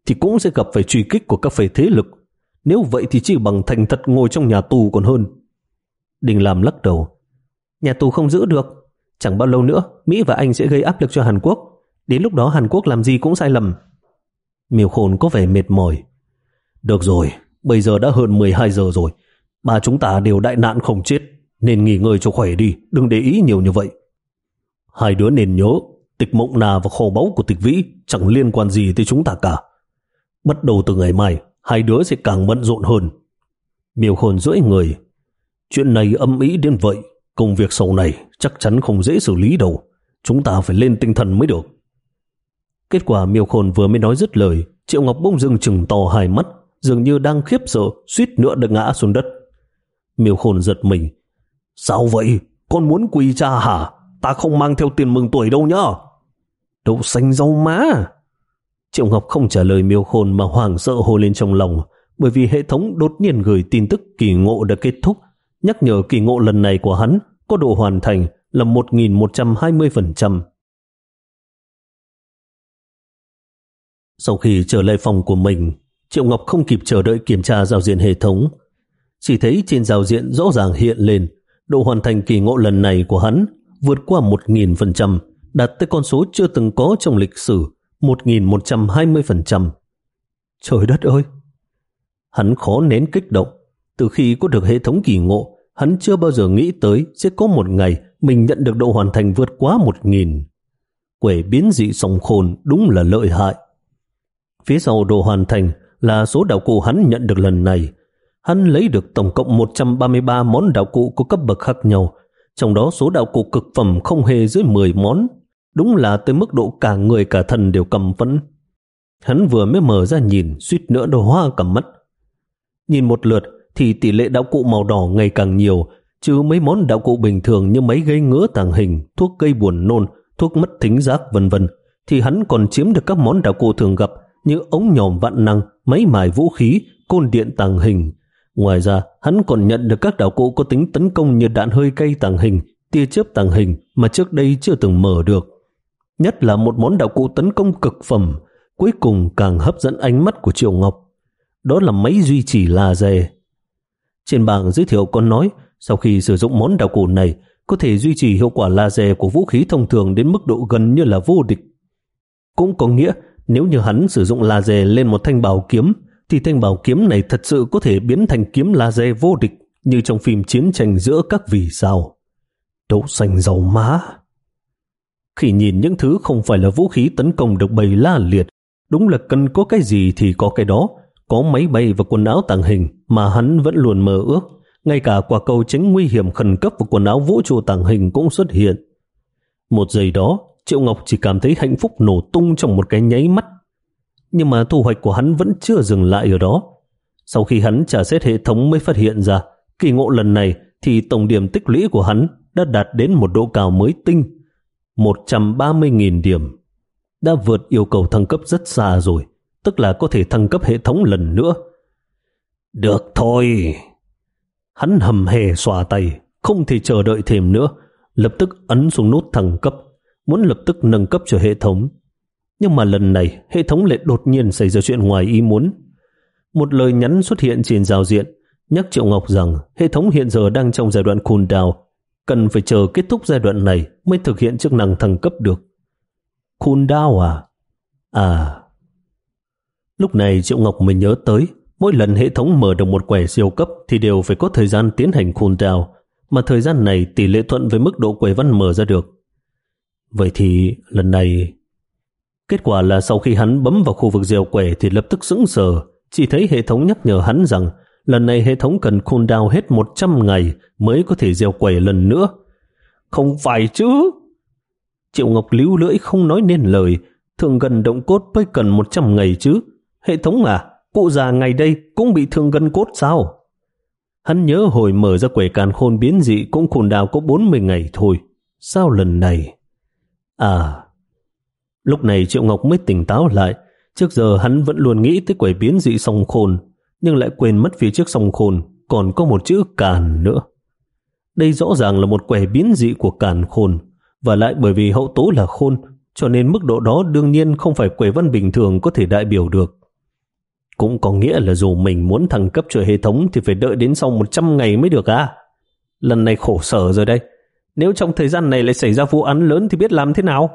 thì cũng sẽ gặp phải truy kích của các phe thế lực. Nếu vậy thì chỉ bằng thành thật ngồi trong nhà tù còn hơn. Đình Lam lắc đầu. Nhà tù không giữ được. Chẳng bao lâu nữa, Mỹ và Anh sẽ gây áp lực cho Hàn Quốc. Đến lúc đó Hàn Quốc làm gì cũng sai lầm. Miêu Khôn có vẻ mệt mỏi. Được rồi, bây giờ đã hơn mười hai giờ rồi. Ba chúng ta đều đại nạn không chết, nên nghỉ ngơi cho khỏe đi, đừng để ý nhiều như vậy. Hai đứa nên nhớ, Tịch Mộng Na và kho báu của Tịch Vĩ chẳng liên quan gì tới chúng ta cả. Bắt đầu từ ngày mai, hai đứa sẽ càng bận rộn hơn. Miêu Khôn duỗi người. Chuyện này âm ĩ đến vậy, công việc sau này chắc chắn không dễ xử lý đâu. Chúng ta phải lên tinh thần mới được. Kết quả Miêu Khôn vừa mới nói dứt lời, Triệu Ngọc bỗng dưng trừng to hai mắt, dường như đang khiếp sợ, suýt nữa được ngã xuống đất. Miêu Khôn giật mình. Sao vậy? Con muốn quỳ cha hả? Ta không mang theo tiền mừng tuổi đâu nhá. Đậu xanh rau má. Triệu Ngọc không trả lời Miêu Khôn mà hoảng sợ hô lên trong lòng, bởi vì hệ thống đột nhiên gửi tin tức kỳ ngộ đã kết thúc, nhắc nhở kỳ ngộ lần này của hắn có độ hoàn thành là một nghìn một trăm hai mươi phần trăm. Sau khi trở lại phòng của mình, Triệu Ngọc không kịp chờ đợi kiểm tra giao diện hệ thống. Chỉ thấy trên giao diện rõ ràng hiện lên độ hoàn thành kỳ ngộ lần này của hắn vượt qua một nghìn phần trăm, đạt tới con số chưa từng có trong lịch sử, một nghìn một trăm hai mươi phần trăm. Trời đất ơi! Hắn khó nén kích động. Từ khi có được hệ thống kỳ ngộ, hắn chưa bao giờ nghĩ tới sẽ có một ngày mình nhận được độ hoàn thành vượt quá một nghìn. Quẻ biến dị song khôn đúng là lợi hại. Phía sau độ hoàn thành là số đạo cụ hắn nhận được lần này. Hắn lấy được tổng cộng một trăm ba mươi ba món đạo cụ có cấp bậc khác nhau, trong đó số đạo cụ cực phẩm không hề dưới mười món. Đúng là tới mức độ cả người cả thần đều cầm phẫn. Hắn vừa mới mở ra nhìn, suýt nữa đổ hoa cả mắt. Nhìn một lượt thì tỷ lệ đạo cụ màu đỏ ngày càng nhiều, chứ mấy món đạo cụ bình thường như máy gây ngứa tàng hình, thuốc gây buồn nôn, thuốc mất thính giác vân vân, thì hắn còn chiếm được các món đạo cụ thường gặp như ống nhòm vạn năng, máy mài vũ khí, côn điện tàng hình. Ngoài ra, hắn còn nhận được các đạo cụ có tính tấn công như đạn hơi cay tàng hình, tia chớp tàng hình mà trước đây chưa từng mở được. Nhất là một món đạo cụ tấn công cực phẩm, cuối cùng càng hấp dẫn ánh mắt của Triệu Ngọc. Đó là máy duy trì laser. Trên bảng giới thiệu có nói, sau khi sử dụng món đạo cụ này, có thể duy trì hiệu quả laser của vũ khí thông thường đến mức độ gần như là vô địch. Cũng có nghĩa, nếu như hắn sử dụng laser lên một thanh bảo kiếm, thì thanh bảo kiếm này thật sự có thể biến thành kiếm laser vô địch, như trong phim chiến tranh giữa các vì sao. Đậu xanh dầu má. Khi nhìn những thứ không phải là vũ khí tấn công được bày la liệt, đúng là cần có cái gì thì có cái đó. Có máy bay và quần áo tàng hình mà hắn vẫn luôn mơ ước. Ngay cả quả cầu tránh nguy hiểm khẩn cấp và quần áo vũ trụ tàng hình cũng xuất hiện. Một giây đó, Triệu Ngọc chỉ cảm thấy hạnh phúc nổ tung trong một cái nháy mắt. Nhưng mà thu hoạch của hắn vẫn chưa dừng lại ở đó. Sau khi hắn trả xét hệ thống mới phát hiện ra, kỳ ngộ lần này thì tổng điểm tích lũy của hắn đã đạt đến một độ cao mới tinh, một trăm ba mươi nghìn điểm. Đã vượt yêu cầu thăng cấp rất xa rồi, tức là có thể thăng cấp hệ thống lần nữa. Được thôi. Hắn hầm hề xòa tay, không thể chờ đợi thêm nữa, lập tức ấn xuống nút thăng cấp, muốn lập tức nâng cấp cho hệ thống. Nhưng mà lần này, hệ thống lại đột nhiên xảy ra chuyện ngoài ý muốn. Một lời nhắn xuất hiện trên giao diện, nhắc Triệu Ngọc rằng hệ thống hiện giờ đang trong giai đoạn cooldown, cần phải chờ kết thúc giai đoạn này mới thực hiện chức năng thăng cấp được. Cooldown à? À... Lúc này Triệu Ngọc mới nhớ tới, mỗi lần hệ thống mở được một quẻ siêu cấp thì đều phải có thời gian tiến hành cooldown, mà thời gian này tỷ lệ thuận với mức độ quẻ văn mở ra được. Vậy thì lần này... Kết quả là sau khi hắn bấm vào khu vực gieo quẻ thì lập tức sững sờ, chỉ thấy hệ thống nhắc nhở hắn rằng lần này hệ thống cần cooldown hết một trăm ngày mới có thể gieo quẻ lần nữa. Không phải chứ? Triệu Ngọc líu lưỡi không nói nên lời, thương gần động cốt mới cần một trăm ngày chứ. Hệ thống à, cụ già ngày đây cũng bị thương gân cốt sao? Hắn nhớ hồi mở ra quẻ càn khôn biến dị cũng cooldown có bốn mươi ngày thôi. Sao lần này? À... Lúc này Triệu Ngọc mới tỉnh táo lại. Trước giờ hắn vẫn luôn nghĩ tới quẻ biến dị song khôn, nhưng lại quên mất phía trước song khôn còn có một chữ càn nữa. Đây rõ ràng là một quẻ biến dị của càn khôn, và lại bởi vì hậu tố là khôn, cho nên mức độ đó đương nhiên không phải quẻ văn bình thường có thể đại biểu được. Cũng có nghĩa là dù mình muốn thăng cấp cho hệ thống thì phải đợi đến sau một trăm ngày mới được à? Lần này khổ sở rồi đây. Nếu trong thời gian này lại xảy ra vụ án lớn thì biết làm thế nào?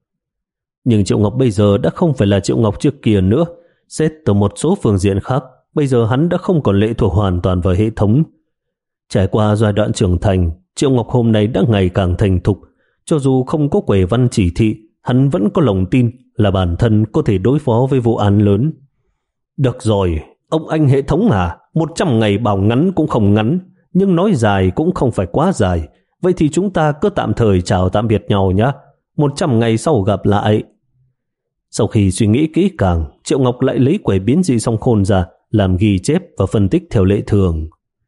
Nhưng Triệu Ngọc bây giờ đã không phải là Triệu Ngọc trước kia nữa. Xét từ một số phương diện khác, bây giờ hắn đã không còn lệ thuộc hoàn toàn vào hệ thống. Trải qua giai đoạn trưởng thành, Triệu Ngọc hôm nay đã ngày càng thành thục. Cho dù không có quẻ văn chỉ thị, hắn vẫn có lòng tin là bản thân có thể đối phó với vụ án lớn. Được rồi, ông anh hệ thống à, một trăm ngày bảo ngắn cũng không ngắn, nhưng nói dài cũng không phải quá dài. Vậy thì chúng ta cứ tạm thời chào tạm biệt nhau nhé. Một trăm ngày sau gặp lại. Sau khi suy nghĩ kỹ càng, Triệu Ngọc lại lấy quẻ biến dị song khôn ra, làm ghi chép và phân tích theo lệ thường.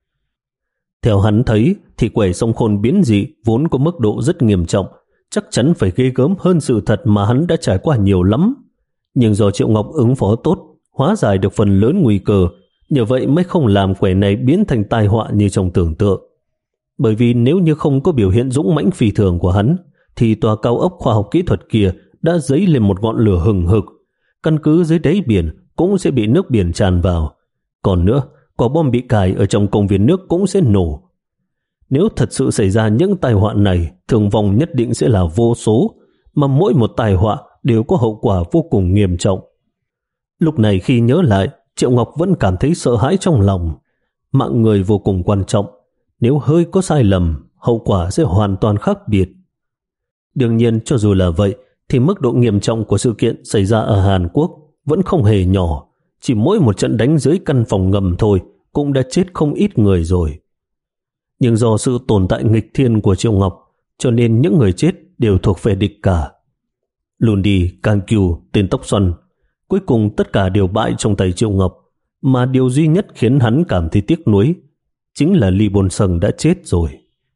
Theo hắn thấy, thì quẻ song khôn biến dị vốn có mức độ rất nghiêm trọng, chắc chắn phải ghê gớm hơn sự thật mà hắn đã trải qua nhiều lắm. Nhưng do Triệu Ngọc ứng phó tốt, hóa giải được phần lớn nguy cơ, nhờ vậy mới không làm quẻ này biến thành tai họa như trong tưởng tượng. Bởi vì nếu như không có biểu hiện dũng mãnh phi thường của hắn, thì tòa cao ốc khoa học kỹ thuật kia đã dấy lên một ngọn lửa hừng hực. Căn cứ dưới đáy biển cũng sẽ bị nước biển tràn vào. Còn nữa, quả bom bị cài ở trong công viên nước cũng sẽ nổ. Nếu thật sự xảy ra những tai họa này, thương vong nhất định sẽ là vô số, mà mỗi một tai họa đều có hậu quả vô cùng nghiêm trọng. Lúc này khi nhớ lại, Triệu Ngọc vẫn cảm thấy sợ hãi trong lòng. Mạng người vô cùng quan trọng, nếu hơi có sai lầm, hậu quả sẽ hoàn toàn khác biệt. Đương nhiên, cho dù là vậy, thì mức độ nghiêm trọng của sự kiện xảy ra ở Hàn Quốc vẫn không hề nhỏ. Chỉ mỗi một trận đánh dưới căn phòng ngầm thôi cũng đã chết không ít người rồi. Nhưng do sự tồn tại nghịch thiên của Triệu Ngọc, cho nên những người chết đều thuộc về địch cả. Lundi, Kang Kyu, tên tóc xoăn, cuối cùng tất cả đều bại trong tay Triệu Ngọc, mà điều duy nhất khiến hắn cảm thấy tiếc nuối chính là Lee Bôn Sung đã chết rồi.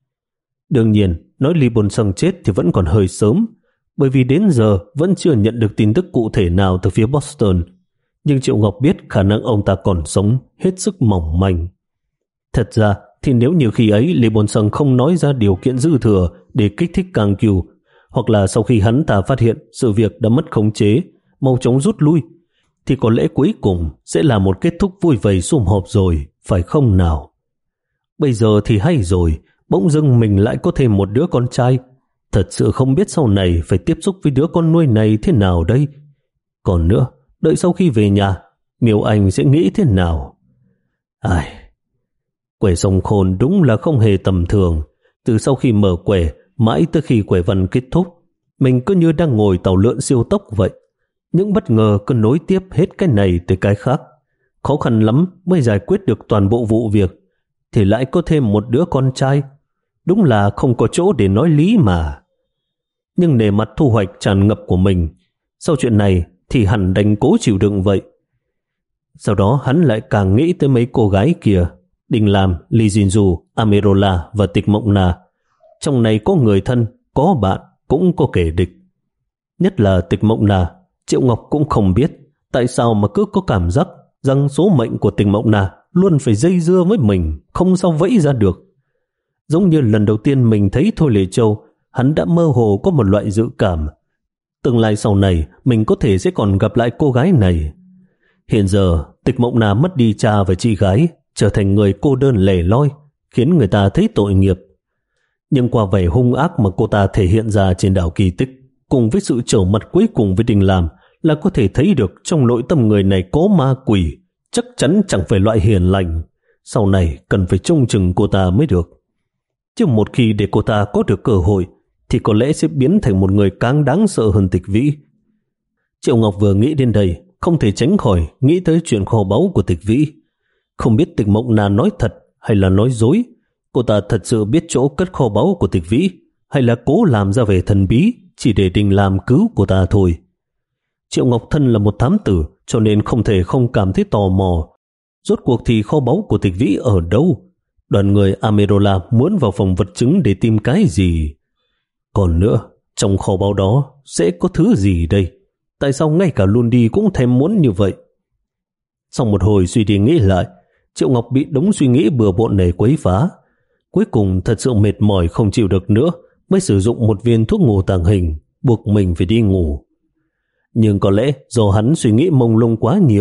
Đương nhiên, nói Lee Bôn Sung chết thì vẫn còn hơi sớm, bởi vì đến giờ vẫn chưa nhận được tin tức cụ thể nào từ phía Boston. Nhưng Triệu Ngọc biết khả năng ông ta còn sống hết sức mỏng manh. Thật ra thì nếu như khi ấy Lee Bôn Sung không nói ra điều kiện dư thừa để kích thích Kang Kyu, hoặc là sau khi hắn ta phát hiện sự việc đã mất khống chế, mau chóng rút lui, thì có lẽ cuối cùng sẽ là một kết thúc vui vầy sum họp rồi, phải không nào? Bây giờ thì hay rồi, bỗng dưng mình lại có thêm một đứa con trai. Thật sự không biết sau này phải tiếp xúc với đứa con nuôi này thế nào đây. Còn nữa, đợi sau khi về nhà, Miêu Anh sẽ nghĩ thế nào? Ai... Quẻ song khôn đúng là không hề tầm thường. Từ sau khi mở quẻ, mãi tới khi quẻ văn kết thúc, mình cứ như đang ngồi tàu lượn siêu tốc vậy. Những bất ngờ cứ nối tiếp hết cái này tới cái khác. Khó khăn lắm mới giải quyết được toàn bộ vụ việc, thì lại có thêm một đứa con trai. Đúng là không có chỗ để nói lý mà. Nhưng nề mặt thu hoạch tràn ngập của mình, sau chuyện này thì hẳn đành cố chịu đựng vậy. Sau đó hắn lại càng nghĩ tới mấy cô gái kia, Đình Lam, Lee Jinju, Amerola và Tịch Mộng Na. Trong này có người thân, có bạn, cũng có kẻ địch. Nhất là Tịch Mộng Na, Triệu Ngọc cũng không biết tại sao mà cứ có cảm giác rằng số mệnh của Tịch Mộng Na luôn phải dây dưa với mình, không sao vẫy ra được. Giống như lần đầu tiên mình thấy Thôi Lệ Châu, hắn đã mơ hồ có một loại dự cảm. Tương lai sau này mình có thể sẽ còn gặp lại cô gái này. Hiện giờ Tịch Mộng Na mất đi cha và chị gái, trở thành người cô đơn lẻ loi, khiến người ta thấy tội nghiệp. Nhưng qua vẻ hung ác mà cô ta thể hiện ra trên đảo Kỳ Tích, cùng với sự trở mặt cuối cùng với Đình Lam, là có thể thấy được trong nội tâm người này có ma quỷ, chắc chắn chẳng phải loại hiền lành. Sau này cần phải trông chừng cô ta mới được. Chứ một khi để cô ta có được cơ hội, thì có lẽ sẽ biến thành một người càng đáng sợ hơn Tịch Vĩ. Triệu Ngọc vừa nghĩ đến đây, không thể tránh khỏi nghĩ tới chuyện kho báu của Tịch Vĩ. Không biết Tịch Mộng Na nói thật hay là nói dối. Cô ta thật sự biết chỗ cất kho báu của Tịch Vĩ, hay là cố làm ra vẻ thần bí chỉ để Đình Lam cứu cô ta thôi. Triệu Ngọc thân là một thám tử, cho nên không thể không cảm thấy tò mò. Rốt cuộc thì kho báu của Tịch Vĩ ở đâu? Đoàn người Amerola muốn vào phòng vật chứng để tìm cái gì? Còn nữa, trong kho báu đó sẽ có thứ gì đây? Tại sao ngay cả Lundi cũng thèm muốn như vậy? Sau một hồi suy đi nghĩ lại, Triệu Ngọc bị đống suy nghĩ bừa bộn này quấy phá. Cuối cùng thật sự mệt mỏi không chịu được nữa, mới sử dụng một viên thuốc ngủ tàng hình, buộc mình phải đi ngủ. Nhưng có lẽ do hắn suy nghĩ mông lung quá nhiều,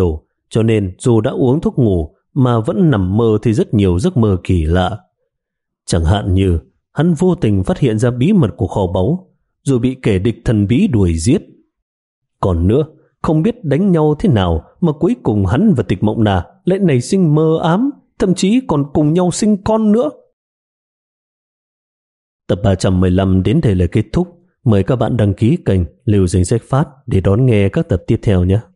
cho nên dù đã uống thuốc ngủ mà vẫn nằm mơ thì rất nhiều giấc mơ kỳ lạ. Chẳng hạn như hắn vô tình phát hiện ra bí mật của kho báu, rồi bị kẻ địch thần bí đuổi giết. Còn nữa, không biết đánh nhau thế nào mà cuối cùng hắn và Tịch Mộng Na lại nảy sinh mơ ám, thậm chí còn cùng nhau sinh con nữa. Tập ba trăm mười lăm đến đây là kết thúc. Mời các bạn đăng ký kênh Lưu Danh Sách Phát để đón nghe các tập tiếp theo nhé.